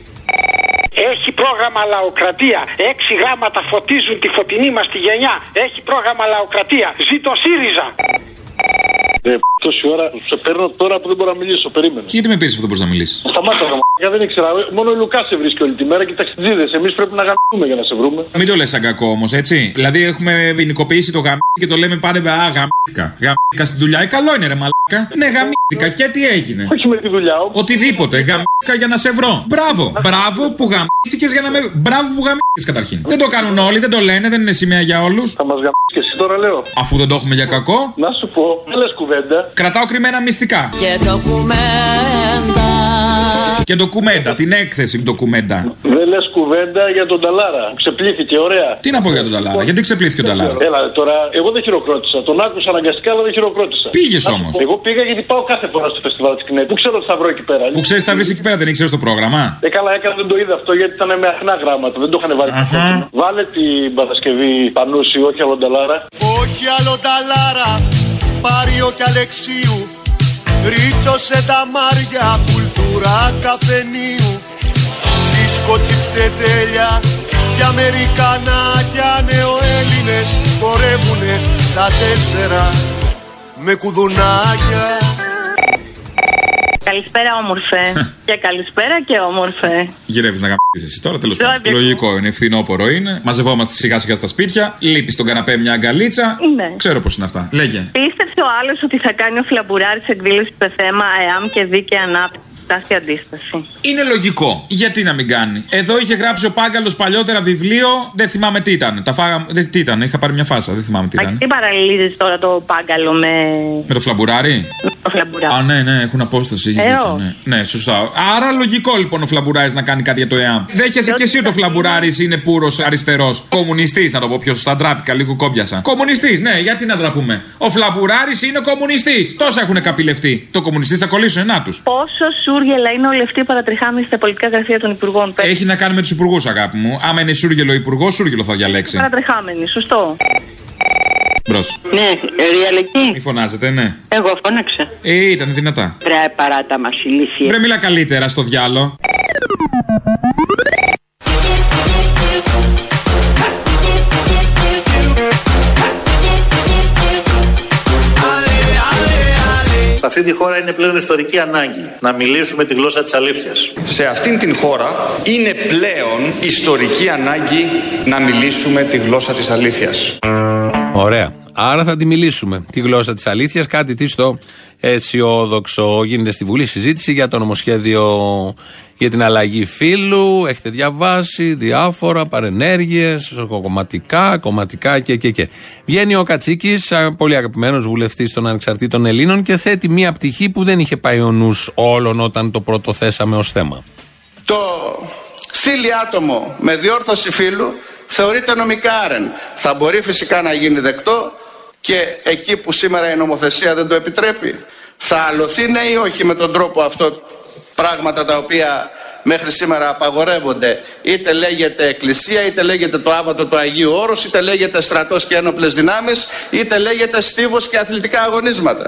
Έχει πρόγραμμα λαοκρατία. Έξι γράμματα φωτίζουν τη φωτεινή μας τη γενιά. Έχει πρόγραμμα λαοκρατία. Ζήτω ΣΥΡΙΖΑ. Ε, τόση ώρα σε παίρνω τώρα που δεν μπορώ να μιλήσω. Περίμενε. Και γιατί με πήρες που δεν μπορείς να μιλήσεις? Σταμάτα, γαμ***. Δεν ήξερα. Μόνο ο Λουκάς σε βρίσκει όλη τη μέρα και οι ταξιτζίδες. Εμείς πρέπει να γαμ***ουμε για να σε βρούμε. Μην το λες σαν κακό όμως, έτσι. Δηλαδή έχουμε ποινικοποιήσει το γαμ*** και το λέμε πάντα α, γαμ***κα. Γαμ***κα στην δουλειά. Ε, καλό είναι ρε μαλάκα. Ναι, γαμ***κα. Και τι έγινε? Όχι με τη δουλειά. Οτιδήποτε. Γαμ***κα για να σε βρω. Μπράβο. Μπράβο που γαμ***θηκες για να με. Μπράβο που γαμ***θηκες καταρχήν. Δεν το κάνουν όλοι, δεν το λένε, δεν είναι σημαία για όλους. Θα μας γαμ***εις και εσύ τώρα λέω. Αφού δεν το έχουμε για κακό. Να σου πω, δεν λες κουβέντα. Κρατάω κρυμμένα μυστικά. Και ντοκουμέντα. Και ντοκουμέντα, την έκθεση ντοκουμέντα. Δεν λες κουβέντα για τον Ταλάρα. Ξεπλήθηκε, ωραία. Τι να πω για τον Ταλάρα, γιατί ξεπλήθηκε ο Ταλάρα? Έλα τώρα, εγώ δεν χειροκρότησα. Τον άκουσα αναγκαστικά, αλλά δεν χειροκρότησα. Πήγες όμως. Εγώ πήγα γιατί πάω κάθε φορά στο φεστιβάλ της Κνέτ. Πού ξέρω ότι θα βρω εκεί πέρα. Που ξέρεις θα βρεις εκεί πέρα, δεν ήξερες το πρόγραμμα? Ε, καλά, έκανα, δεν το είδα αυτό γιατί ήταν με αχνά γράμματα. Δεν το είχαν βάλει. Βάλε την Παρασκευή Πανούση, όχι άλλο Ταλάρα. Όχι άλλο Ταλάρα, Πάριο και Αλεξίου. Ρίτσωσε τα μάρια, κουλτούρα καφενείου. Δίσκο τσιφτετέλια και Αμερικανάκια. Νεοέλληνες χορεύουνε στα τέσσερα με κουδουνάκια. Καλησπέρα, όμορφε. Και καλησπέρα και όμορφε. Γυρεύει να γαμπήσεις εσύ τώρα, τέλος πάντων. Λογικό είναι, φθινόπωρο είναι. Μαζευόμαστε σιγά σιγά στα σπίτια. Λείπει στον καναπέ μια αγκαλίτσα. Ναι. Ξέρω πώς είναι αυτά. Λέγε. Πίστεψε ο άλλος ότι θα κάνει ο Φλαμπουράρης εκδήλωση στο θέμα ΕΑΜ και δίκαιη ανάπτυξη. Τάση αντίσταση. Είναι λογικό. Γιατί να μην κάνει. Εδώ είχε γράψει ο Πάγκαλος παλιότερα βιβλίο. Δεν θυμάμαι τι ήταν. Τα φάγα... δεν, τι ήταν. Είχα πάρει μια φάσα. Δεν θυμάμαι τι ήταν. Τι παραλληλίζεις τώρα το Πάγκαλο με. Με το Φλαμπουράρι. Με το Φλαμπουράρι. Α, ναι, ναι, έχουν απόσταση. Έχεις δίκιο, ναι. Ναι, σωστά. Άρα λογικό λοιπόν ο Φλαμπουράρης να κάνει κάτι για το ΕΑΜ. Δέχεσαι και εσύ ότι ο Φλαμπουράρης είναι πούρος αριστερός. Κομμουνιστής, να το πω πιο σωστά. Ντράπηκα, λίγο κόμπιασα. Κομμουνιστής, ναι, γιατί να ντραπούμε. Ο Φλαμπουράρης είναι κομμουνιστής. Τόσα έχουν καπηλευτεί. Το κομμουνιστής θα κολλήσουν ενά τους. Πόσο σούργελα είναι ο λευτή παρατριχάμενη στα πολιτικά γραφεία των υπουργών. Έχει να κάνει με τους υπουργούς, αγάπη μου. Άμα είναι σούργελο υπουργό, σούργελο θα διαλέξει. Παρατριχάμενη, σωστό. Μπρος. Ναι, Ριαλεκή. Μη φωνάζετε, ναι. Εγώ φώναξα. Ε, ήταν δυνατά. Βρε παράτα μας ηλίθεια. Βρε μιλά καλύτερα στο διάλο. Σε αυτή τη χώρα είναι πλέον ιστορική ανάγκη να μιλήσουμε τη γλώσσα της αλήθειας. Σε αυτήν την χώρα είναι πλέον ιστορική ανάγκη να μιλήσουμε τη γλώσσα της αλήθειας. Ωραία. Άρα θα τη μιλήσουμε. Τη γλώσσα της αλήθειας, κάτι τι στο αισιόδοξο. Γίνεται στη Βουλή συζήτηση για το νομοσχέδιο για την αλλαγή φύλου. Έχετε διαβάσει διάφορα παρενέργειες, κομματικά, κομματικά και, και, και. Βγαίνει ο Κατσίκης, πολύ αγαπημένος βουλευτής των Ανεξαρτήτων Ελλήνων, και θέτει μία πτυχή που δεν είχε πάει ο νους όλων όταν το πρώτο θέσαμε ως θέμα. Το θύλι άτομο με διόρθωση φύλου θεωρείται νομικά άρεν. Θα μπορεί φυσικά να γίνει δεκτό και εκεί που σήμερα η νομοθεσία δεν το επιτρέπει. Θα αλωθεί ναι ή όχι με τον τρόπο αυτό πράγματα τα οποία μέχρι σήμερα απαγορεύονται. Είτε λέγεται εκκλησία, είτε λέγεται το άβατο του Αγίου Όρους, είτε λέγεται στρατός και ένοπλες δυνάμεις, είτε λέγεται στίβος και αθλητικά αγωνίσματα.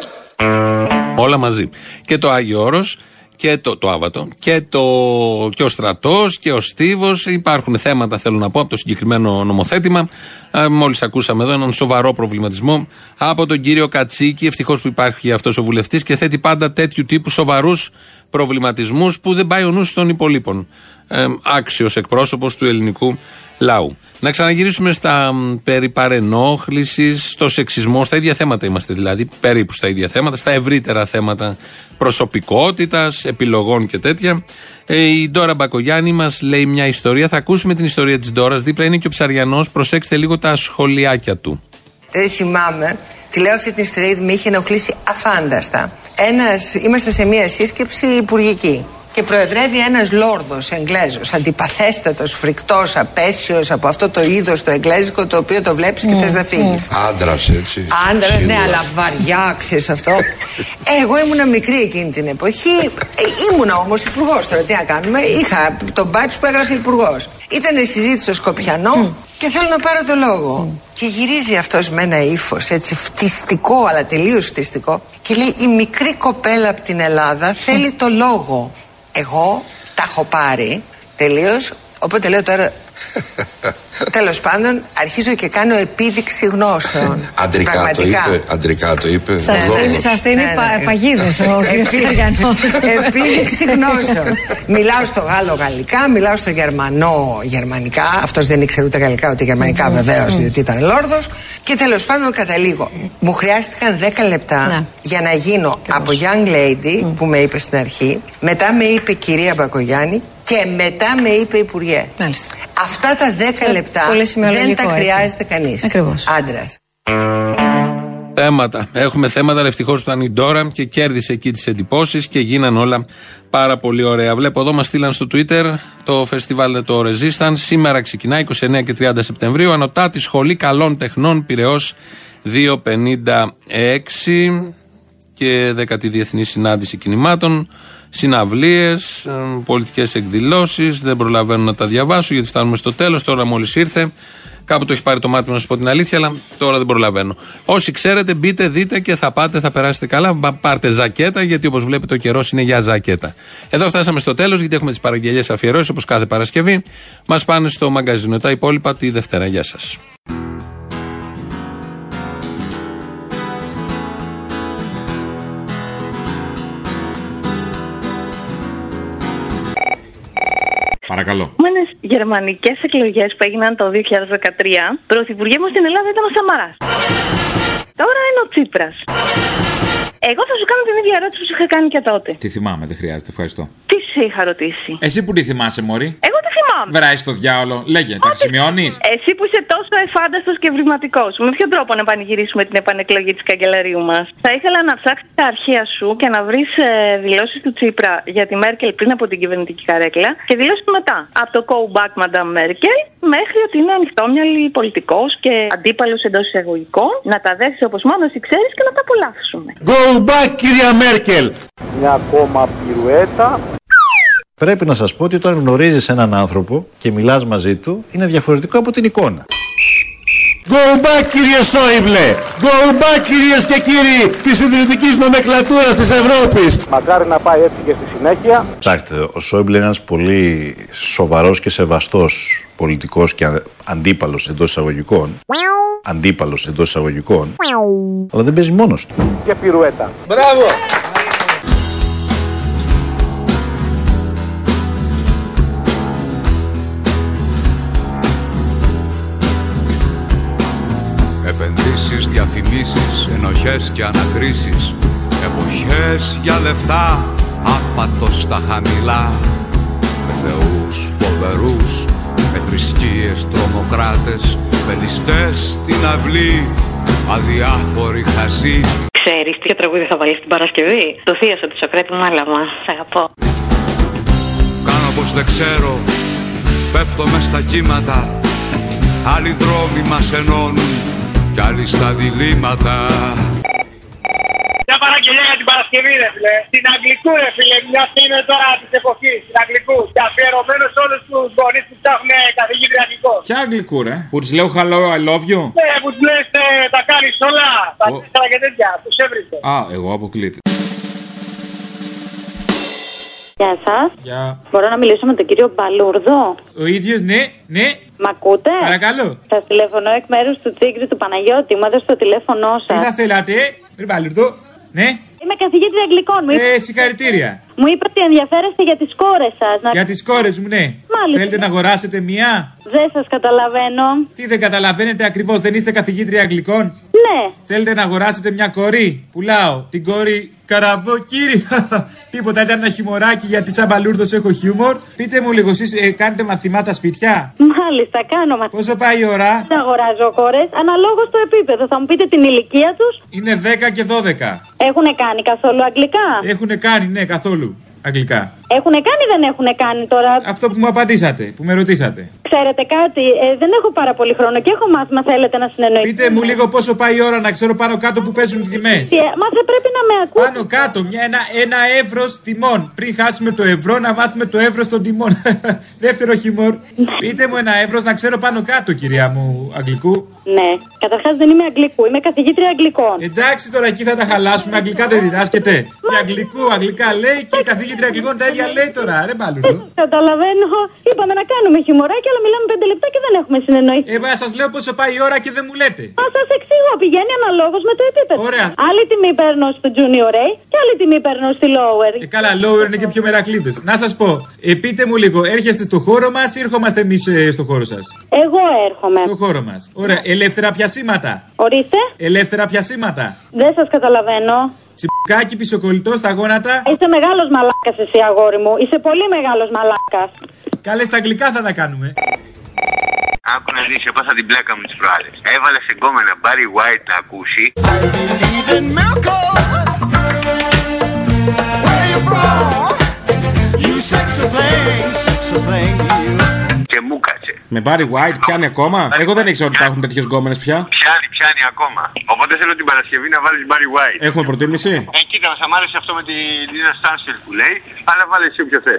Όλα μαζί. Και το Άγιο Όρος και το, το άβατο και, το, και ο στρατός και ο στίβος. Υπάρχουν θέματα, θέλω να πω, από το συγκεκριμένο νομοθέτημα. Ε, μόλις ακούσαμε εδώ έναν σοβαρό προβληματισμό από τον κύριο Κατσίκη. Ευτυχώς που υπάρχει αυτός ο βουλευτής και θέτει πάντα τέτοιου τύπου σοβαρούς προβληματισμούς που δεν πάει ο νους των υπολείπων. Ε, άξιος εκπρόσωπος του ελληνικού λαού. Να ξαναγυρίσουμε στα περί παρενόχλησης, στο σεξισμό, στα ίδια θέματα είμαστε δηλαδή, περίπου στα ίδια θέματα, στα ευρύτερα θέματα προσωπικότητας, επιλογών και τέτοια. Ε, η Ντόρα Μπακογιάννη μας λέει μια ιστορία, θα ακούσουμε την ιστορία της Ντόρας, δίπλα είναι και ο Ψαριανός, προσέξτε λίγο τα σχολιάκια του. Δεν θυμάμαι, τη λέω αυτή την ιστορία γιατί με είχε ενοχλήσει αφάνταστα. Ένας, είμαστε σε μια σύσκεψη υπουργική. Και προεδρεύει ένας λόρδος Εγγλέζος, αντιπαθέστατος, φρικτός, απέσιος από αυτό το είδος το εγγλέζικο το οποίο το βλέπεις και mm, θες να φύγεις. Mm. Άντρας έτσι. Άντρας, σίγουρα. Ναι, αλλά βαριά, ξέρεις αυτό. Εγώ ήμουνα μικρή εκείνη την εποχή. Ε, ήμουνα όμως υπουργός τώρα, τι να κάνουμε. Είχα τον μπάτσο που έγραφε υπουργός. Ήτανε συζήτηση στο Σκοπιανό mm. και θέλω να πάρω το λόγο. Mm. Και γυρίζει αυτός με ένα ύφος έτσι φτιστικό, αλλά τελείως φτιστικό. Και λέει: η μικρή κοπέλα από την Ελλάδα θέλει το λόγο. Εγώ τα έχω πάρει τελείως, οπότε λέω τώρα, τέλος πάντων, αρχίζω και κάνω επίδειξη γνώσεων. Αντρικά το είπε, αντρικά το είπε. Σας στέλνει παγίδες ο κ. Ψαριανός. Επίδειξη γνώσεων. Μιλάω στο Γάλλο-γαλλικά, μιλάω στο Γερμανό-γερμανικά. Αυτός δεν ήξερε ούτε γαλλικά ούτε γερμανικά βεβαίως, διότι ήταν λόρδος. Και τέλος πάντων καταλήγω. Μου χρειάστηκαν δέκα λεπτά για να γίνω από young lady που με είπε στην αρχή, μετά με είπε κυρία Μπακογιάννη και μετά με είπε Υπουργέ. Μάλιστα. Αυτά τα δέκα λεπτά δεν τα χρειάζεται κανείς. Ακριβώς. Άντρας. Θέματα. Έχουμε θέματα, αλλά ευτυχώς ήταν η Ντόρα και κέρδισε εκεί τις εντυπώσεις και γίναν όλα πάρα πολύ ωραία. Βλέπω εδώ μας στείλαν στο Twitter το φεστιβάλ το Resistance. Σήμερα ξεκινάει είκοσι εννέα και τριάντα Σεπτεμβρίου. Ανωτά τη Σχολή Καλών Τεχνών Πειραιώς διακόσια πενήντα έξι και δέκατη Διεθνή Συνάντηση Κινημάτων. Συναυλίες, πολιτικές εκδηλώσεις. Δεν προλαβαίνω να τα διαβάσω γιατί φτάνουμε στο τέλος. Τώρα μόλις ήρθε. Κάπου το έχει πάρει το μάτι μου να σας πω την αλήθεια, αλλά τώρα δεν προλαβαίνω. Όσοι ξέρετε, μπείτε, δείτε και θα πάτε, θα περάσετε καλά. Πάρτε ζακέτα, γιατί όπως βλέπετε ο καιρός είναι για ζακέτα. Εδώ φτάσαμε στο τέλος, γιατί έχουμε τις παραγγελίες αφιερώσεις όπως κάθε Παρασκευή. Μας πάνε στο μαγκαζίνο. Τα υπόλοιπα τη Δευτέρα. Γεια σας. Παρακαλώ. Στις γερμανικές εκλογές που έγιναν το δύο χιλιάδες δεκατρία, πρωθυπουργέ μου στην Ελλάδα ήταν ο Σαμαράς. Τώρα είναι ο Τσίπρας. Εγώ θα σου κάνω την ίδια ερώτηση που σου είχα κάνει και τότε. Τι θυμάμαι, δεν χρειάζεται, ευχαριστώ. Τι σε είχα ρωτήσει? Εσύ που τη θυμάσαι, Μωρή? Εγώ τη θυμάμαι. Βράει το διάολο, λέγε, τα σημειώνεις? Εσύ που είσαι τόσο εφάνταστος και ευρηματικός, με ποιον τρόπο να πανηγυρίσουμε την επανεκλογή της καγκελαρίου μας? Θα ήθελα να ψάξεις τα αρχεία σου και να βρεις ε, δηλώσεις του Τσίπρα για τη Μέρκελ πριν από την κυβερνητική καρέκλα και δηλώσεις του μετά. Από το go back, Madame Merkel, μέχρι ότι είναι ανοιχτόμυαλη πολιτικός και αντίπαλος εντός εισαγωγικών. Να τα δέσεις όπως μόνο εσύ ξέρεις και να τα απολαύσουμε. Go back, κυρία Μέρκελ! Μια ακόμα πυρουέτα. Πρέπει να σας πω ότι όταν γνωρίζεις έναν άνθρωπο και μιλάς μαζί του, είναι διαφορετικό από την εικόνα. Go back, κύριε Σόιμπλε! Go back, κυρίες και κύριοι της συντηρητικής νομεκλατούρας της Ευρώπης! Μακάρι να πάει έτσι και στη συνέχεια. Κοιτάξτε, ο Σόιμπλε είναι ένας πολύ σοβαρός και σεβαστός πολιτικός και αντίπαλος εντός εισαγωγικών. Αντίπαλος εντός εισαγωγικών. Αλλά δεν παίζει μόνος του. Και πυρουέτα. Μπράβο! Επενδύσεις, διαφημίσεις, ενοχές και ανακρίσεις. Εποχές για λεφτά, άπατο στα χαμηλά. Με θεούς φοβερούς, με θρησκείες τρομοκράτες, με ληστές στην αυλή, αδιάφοροι χαζοί. Ξέρεις τι τραγούδι θα βάλεις την Παρασκευή? Το Θείασο του Σοκράτη Μάλαμα. Σ' αγαπώ. Κάνω πως δεν ξέρω, πέφτω μες στα κύματα. Άλλοι δρόμοι μας ενώνουν κι άλλοι στα διλήμματα. Μια παραγγελιά για την Παρασκευή, ρε φίλε. Την Αγγλικού, ρε φίλε. Μια αυτή είναι τώρα της εποχής. Την Αγγλικού. Και αφιερωμένο σε όλους τους γονείς που ψάχνουν καθηγήτρια Αγγλικό. Ποια Αγγλικού, ρε? Που τους λέω hello, I love you. Ναι, που τους λες τα κάνεις όλα. Τα τέσσερα και τέτοια. Τους έβρισε. Α, εγώ αποκλείται. Γεια σας. Γεια. Μπορώ να μιλήσω με τον κύριο Μπαλούρδο? Ο ίδιος, ναι, ναι. Μ' ακούτε? Παρακαλώ. Σας τηλεφωνώ εκ μέρους του Τσίγκρη του Παναγιώτη. Μου έδωσε το τηλέφωνό σας. Τι θα θέλατε, κύριε Μπαλούρδο? Ναι. Είμαι καθηγήτρια Αγγλικών. Μου Ε, συγχαρητήρια. Μου είπε ότι ενδιαφέρεστε για τις κόρες σας. Να... Για τις κόρες μου, ναι. Μάλιστα. Θέλετε να αγοράσετε μία? Δεν σας καταλαβαίνω. Τι δεν καταλαβαίνετε ακριβώς, δεν είστε καθηγήτρια Αγγλικών? Ναι. Θέλετε να αγοράσετε μια κόρη? Πουλάω την κόρη Καραμποκύρη. Τίποτα, ήταν ένα χιμωράκι γιατί σαν Μπαλούρδος έχω χιούμορ. Πείτε μου λίγο, εσείς ε, κάνετε μαθημάτα σπιτιά? Μάλιστα, κάνω μαθημάτα. Πόσο πάει η ώρα? Δεν αγοράζω κόρες, αναλόγως το επίπεδο. Θα μου πείτε την ηλικία τους. Είναι δέκα και δώδεκα. Έχουνε κάνει καθόλου αγγλικά? Έχουνε κάνει, ναι, καθόλου αγγλικά. Έχουνε κάνει ή δεν έχουνε κάνει τώρα? Αυτό που μου απαντήσατε, που με ρωτήσατε. Ξέρετε κάτι, ε, δεν έχω πάρα πολύ χρόνο και έχω μάθημα, θέλετε να συνεννοηθείτε? Πείτε μου λίγο πόσο πάει η ώρα να ξέρω πάνω κάτω που παίζουν οι τιμές. Ε, μα θα πρέπει να με ακούτε. Πάνω κάτω, μια, ένα, ένα εύρος τιμών. Πριν χάσουμε το ευρώ, να μάθουμε το εύρος των τιμών. Δεύτερο χιμόρ. Πείτε μου ένα εύρος να ξέρω πάνω κάτω, κυρία μου, αγγλικού. Ναι, καταρχάς δεν είμαι αγγλικού, είμαι καθηγήτρια αγγλικών. Εντάξει, τώρα εκεί θα τα χαλάσουμε. Αγγλικά δεν διδάσκεται. Και αγγλικού, αγγλικά λέει και η καθηγήτρια αγγλικών τα ίδια λέει τώρα, ρε Μπαλούρδο. Καταλαβαίνω. Είπαμε να κάνουμε χιμωράκι, αλλά μιλάμε πέντε λεπτά και δεν έχουμε συνεννοηθεί. Ε, σας λέω πόσο πάει η ώρα και δεν μου λέτε. Α, σας εξηγώ, πηγαίνει αναλόγως με το επίπεδο. Ωραία. Άλλη τιμή παίρνω στο Junior A και άλλη τιμή παίρνω στη Lower. Ε, καλά, Lower είναι και πιο μερακλείδες. Να σας πω, ε, πείτε μου λίγο, έρχεστε στο χώρο μας ή ερχόμαστε εμείς ε, στο χώρο σας? Εγώ έρχομαι. Στο χώρο μας. Ωραία, ελεύθερα πιασίματα. Ορίστε. Ελεύθερα πιασίματα. Δεν σας καταλαβαίνω. Τσιμπουκάκι πισοκολλητό στα γόνατα. Είσαι μεγάλος μαλάκας εσύ, αγόρι μου. Είσαι πολύ μεγάλος μαλάκας. Καλέ, στα αγγλικά θα τα κάνουμε. Άκου να δεις, έπασα την πλάκα μου τις προάλλες. Έβαλε σε γκόμενα Barry White να ακούσει. Και μου κάτσε. Με Barry White πιάνει ακόμα? Εγώ δεν ήξερα ότι υπάρχουν τέτοιες γκόμενες πια. Πιάνει, πιάνει ακόμα. Οπότε θέλω την Παρασκευή να βάλεις Barry White. Έχουμε προτίμηση? Ε, κοίτα, θα μ' άρεσε αυτό με τη Λίζα Στάνσελ που λέει, αλλά βάλε εσύ όποιο θες.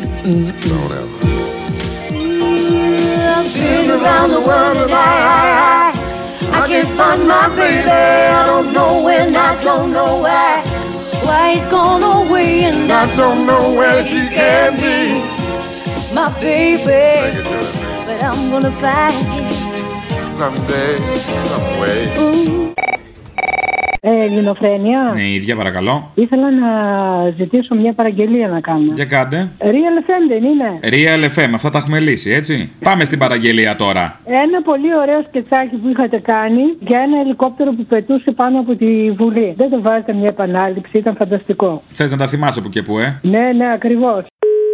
I've been around the world and I, I, I can't find my baby. I don't know when, I don't know why. Why he's gone away and I don't know where she can be. My baby, but I'm gonna find him someday, some way. Ooh. Ε, Ελληνοφρένεια. Ναι, η ίδια, παρακαλώ. Ήθελα να ζητήσω μια παραγγελία να κάνω. Για κάντε. Real εφ εμ δεν είναι? Real εφ εμ, αυτά τα έχουμε λύσει, έτσι. Πάμε στην παραγγελία τώρα. Ένα πολύ ωραίο σκετσάκι που είχατε κάνει για ένα ελικόπτερο που πετούσε πάνω από τη Βουλή. Δεν το βάζετε μια επανάληψη, ήταν φανταστικό. Θες να τα θυμάσαι που και που, ε? Ναι, ναι, ακριβώς.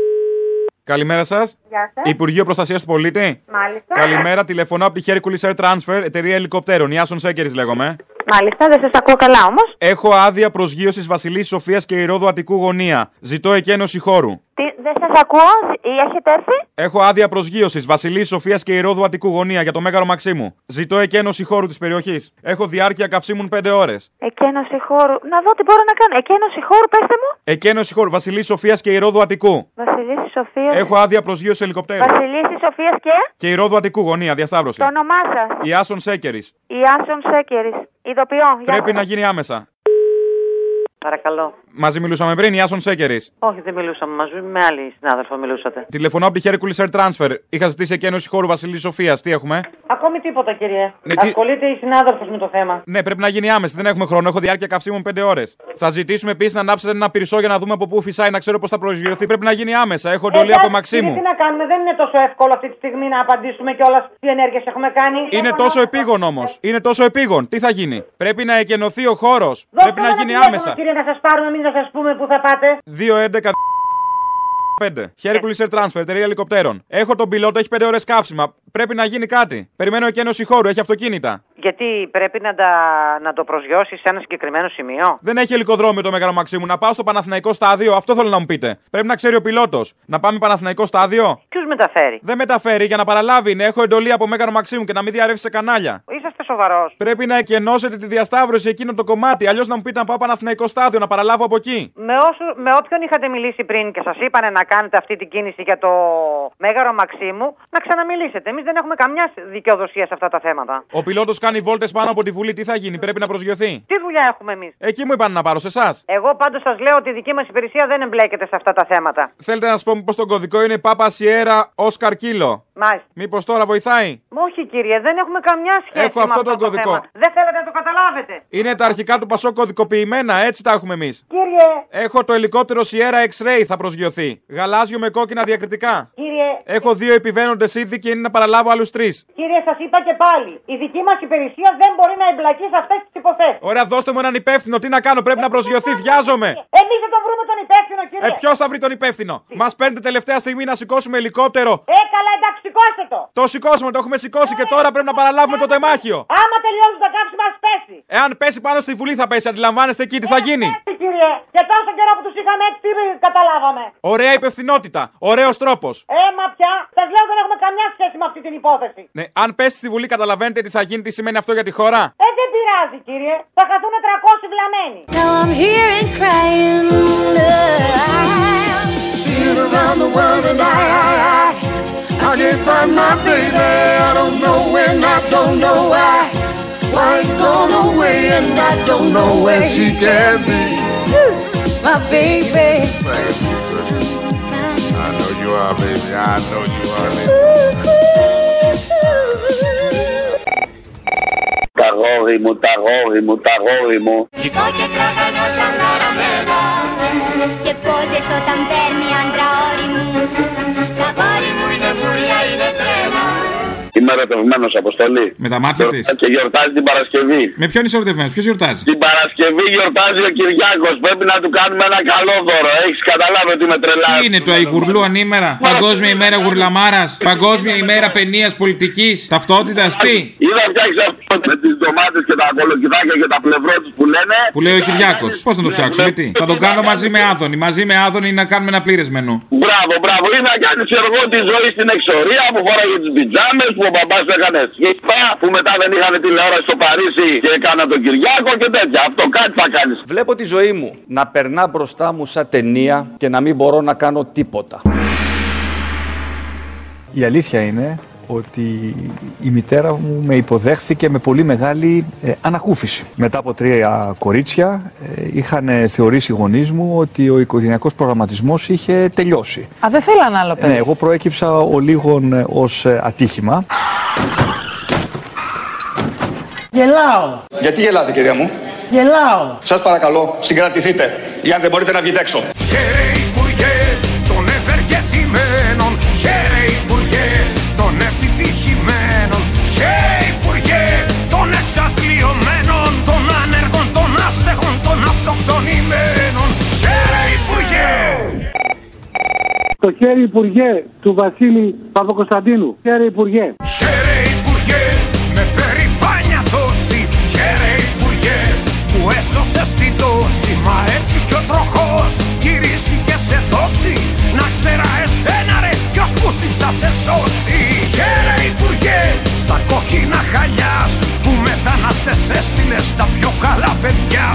Καλημέρα σας. Γεια σας. Υπουργείο Προστασίας του Πολίτη. Μάλιστα. Καλημέρα, τηλεφωνώ από τη Hercules Air Transfer, εταιρεία ελικοπτέρων. Ιάσον Σέκερης λέγομαι. Μάλιστα, δεν σας ακούω καλά όμως. Έχω άδεια προσγείωσης Βασιλής Σοφίας και Ηρόδου Αττικού γωνία. Ζητώ εκένωση χώρου. Τι, δεν σας ακούω, ή έχετε έρθει? Έχω άδεια προσγείωσης Βασιλής Σοφίας και Ηρόδου Αττικού γωνία για το Μέγαρο Μαξίμου. Ζητώ εκένωση χώρου της περιοχής. Έχω διάρκεια καυσίμων πέντε ώρες. Εκένωση χώρου. Να δω τι μπορώ να κάνω. Εκένωση χώρου, πέστε μου. Εκένωση χώρου Βασιλής Σοφίας και Ηρόδου Αττικού. Βασιλής Σοφίας. Έχω άδεια προσγείωσης ελικοπτέρου. Βασιλής Σοφίας και. Και Ηρόδου Αττικού γωνία, διασταύρωση. Το όνομά σας? Ιάσον Σέκερης. Ιάσον Σέκερης. Ειδοποιώ. Πρέπει να γίνει άμεσα. Παρακαλώ. Μαζί μιλούσαμε πριν, Ιάσον Σέκερης. Όχι, δεν μιλούσαμε μαζί, με άλλη συνάδελφο μιλούσατε. Τηλεφωνώ από τη Hercules Air Transfer. Είχα ζητήσει εκένωση χώρου Βασιλής Σοφίας. Τι έχουμε? Ακόμη τίποτα, κύριε. Ναι, τι... Ασχολείται η συνάδελφος με το θέμα. Ναι, πρέπει να γίνει άμεσα. Δεν έχουμε χρόνο. Έχω διάρκεια καυσίμων πέντε ώρες. Θα ζητήσουμε επίσης να ανάψετε ένα πυρσό για να δούμε από πού φυσάει, να ξέρω πώς θα προσγειωθεί. Πρέπει να γίνει άμεσα. Έχω εντολή από Μαξίμου. Τι να κάνουμε, δεν είναι τόσο εύκολο αυτή τη στιγμή να απαντήσουμε κιόλας τι ενέργειες έχουμε κάνει. Είναι τόσο επίγον όμως. Είναι τόσο επίγον. Τι θα γίνει? Πρέπει να εκενωθεί ο χώρος. Πρέπει να γίνει άμεσα. Κύριε, να σας πάρουμε, μην να σας πούμε πού θα πάτε. δύο έντεκα πέντε. Hercules Air Transfer, εταιρεία ελικοπτέρων. Έχω τον πιλότο, έχει πέντε ώρες καύσιμα. Πρέπει να γίνει κάτι. Περιμένω εκένωση χώρου, έχει αυτοκίνητα. Γιατί πρέπει να, τα... να το προσγειώσει σε ένα συγκεκριμένο σημείο. Δεν έχει ελικοδρόμιο το Μέγαρο Μαξίμου. Να πάω στο Παναθηναϊκό στάδιο, αυτό θέλω να μου πείτε. Πρέπει να ξέρει ο πιλότος. Να πάμε Παναθηναϊκό στάδιο. Ποιος μεταφέρει? Δεν μεταφέρει για να παραλάβει. Ναι, έχω εντολή από Μέγαρο Μαξίμου και να μην διαρρεύσει σε κανάλια. Είσαστε σοβαρός? Πρέπει να εκενώσετε τη διασταύρωση εκείνο το κομμάτι. Αλλιώς να μου πείτε να πάω Παναθηναϊκό στάδιο, να παραλάβω από εκεί. Με, όσου... με όποιον είχατε μιλήσει πριν και σας είπανε να κάνετε αυτή την κίνηση για το Μέγαρο Μαξίμου, να ξαναμιλήσετε. Εμείς δεν έχουμε καμιά δικαιοδοσία σε αυτά τα θέματα. Ο πιλότος κάνει βόλτες πάνω από τη Βουλή, τι θα γίνει, πρέπει να προσγειωθεί. Τι δουλειά έχουμε εμείς? Εκεί μου είπαν να πάρω, σε εσάς. Εγώ πάντως σας λέω ότι η δική μας υπηρεσία δεν εμπλέκεται σε αυτά τα θέματα. Θέλετε να σας πω πως το κωδικό είναι Πάπα Σιέρα Όσκαρ Κίλο? Μάλιστα. Μήπως τώρα βοηθάει? Όχι, κύριε, δεν έχουμε καμιά σχέση. Έχω με αυτό, αυτό το κωδικό. θέμα. Δεν θέλετε να το καταλάβετε. Είναι τα αρχικά του Πασό κωδικοποιημένα, έτσι τα έχουμε εμείς. Κύριε. Έχω το ελικόπτερο Sierra X-Ray, θα προσγειωθεί. Γαλάζιο με κόκκινα διακριτικά. Κύριε. Έχω δύο επιβαίνοντες ήδη και είναι να παραλάβω άλλους τρεις. Κύριε, σας είπα και πάλι. Η δική μας υπηρεσία δεν μπορεί να εμπλακεί σε αυτές τις υποθέσεις. Ωραία, δώστε μου έναν υπεύθυνο. Τι να κάνω, πρέπει να προσγειωθεί. Βιάζομαι. Εμείς θα τον βρούμε τον υπεύθυνο, κύριε. Ε, ποιος θα βρει τον υπεύθυνο? Μας παίρνετε τελευταία στιγμή να σηκώσουμε ελικόπτερο. Ε, καλά, εντάξει, σηκώστε το. Το σηκώσουμε, το έχουμε σηκώσει και τώρα πρέπει να παραλάβουμε το τεμάχιο. Άμα τελειώσουν τα κάψιμα, ας πέσει. Εάν πέσει πάνω στη Βουλή θα πέσει, αντιλαμβάνεστε εκεί τι θα γίνει. Ε, κύριε, και τόσο καιρό που τους είχαμε έτσι, τι καταλάβαμε. Ωραία υπευθυνότητα, ωραίος τρόπος. Ε, μα πια, σας λέω δεν έχουμε καμιά σχέση με αυτή την υπόθεση. Ναι, αν πέσει στη Βουλή, καταλαβαίνετε τι θα γίνει, τι σημαίνει αυτό για τη χώρα. Ε, δεν πειράζει, κύριε. Θα χαθούν τριακόσιοι βλαμμένοι. Now I'm here and crying. Been around the world and I, I, I, I can't find my baby. I don't know when, I don't know why. Why it's gone away and I don't know where she can be. My baby. I know you are, baby. I know you are, baby. Τα γόρι μου, τα γόρι μου, τα γόρι μου. Γλυκό και τράγανο σαν καραμέλα. Και πόζες όταν παίρνει άντρα όρι μου. Τα γόρι μου είναι μουρία, είναι τρέλα. Είμαι ερωτευμένος, Αποστολή. Με τα μάτια της. Και γιορτάζει την Παρασκευή. Με ποιον είσαι ερωτευμένος, ποιος γιορτάζει? Την Παρασκευή γιορτάζει ο Κυριάκος. Πρέπει να του κάνουμε ένα καλό δώρο. Έχεις καταλάβει ότι με τρελάζει. Τι είναι το Αϊγουρλού ανήμερα? Παγκόσμια ημέρα γουρλαμάρας. Παγκόσμια ημέρα παινίας πολιτικής. Ταυτότητας, τι? Είδα φτιάξει αυτό με τις ντομάτες και τα κολοκυθάκια και τα πλευρό τους που λένε. Που λέει ο Κυριάκος. Πώς θα το φτιάξουμε, τι? Θα το κάνω μαζί με Άδωνη. Μαζί με Άδωνη να κάνουμε ένα πλήρες μενού. Μπράβο, μπράβο. Ή να κάνεις εγώ τη ζωή στην εξορία που φοράγε τις πιτζάμες που ο μπαμπάς έκανε σκύπα, που μετά δεν είχαν τηλεόραση στο Παρίσι και έκανα τον Κυριάκο και τέτοια. Αυτό κάτι θα κάνεις. Βλέπω τη ζωή μου να περνά μπροστά μου σαν ταινία και να μην μπορώ να κάνω τίποτα. Η αλήθεια είναι ότι η μητέρα μου με υποδέχθηκε με πολύ μεγάλη ε, ανακούφιση. Μετά από τρία κορίτσια ε, είχαν θεωρήσει οι γονείς μου ότι ο οικογενειακός προγραμματισμός είχε τελειώσει. Α, δεν θέλαν άλλο παιδί. Ναι, εγώ προέκυψα ο λίγον ε, ως ε, ατύχημα. Γελάω. Γιατί γελάτε, κυρία μου? Γελάω. Σας παρακαλώ, συγκρατηθείτε, ή αν δεν μπορείτε να βγείτε έξω. Χαίρε Υπουργέ των ευεργετημένων, χαίρε Υπουργέ των επιτυχημένων, χαίρε Υπουργέ των εξαθλιωμένων, των άνεργων, των άστεγων, των αυτοκτονημένων, χαίρε Υπουργέ. Το χέρι Υπουργέ του Βασίλη Παπακοσταντίνου. Χαίρε Υπουργέ. Χαίρε Υπουργέ με περηφάνεια τόση, χαίρε Υπουργέ που έσωσες τη δόση. Μα έτσι κι ο τροχός γυρίσει και σε δώσει, να ξέρα εσένα ρε ποιος πούστης θα σε σώσει. Χαίρε Υπουργέ στα κόκκινα χαλιά σου που μετανάστες έστειλες τα πιο καλά παιδιά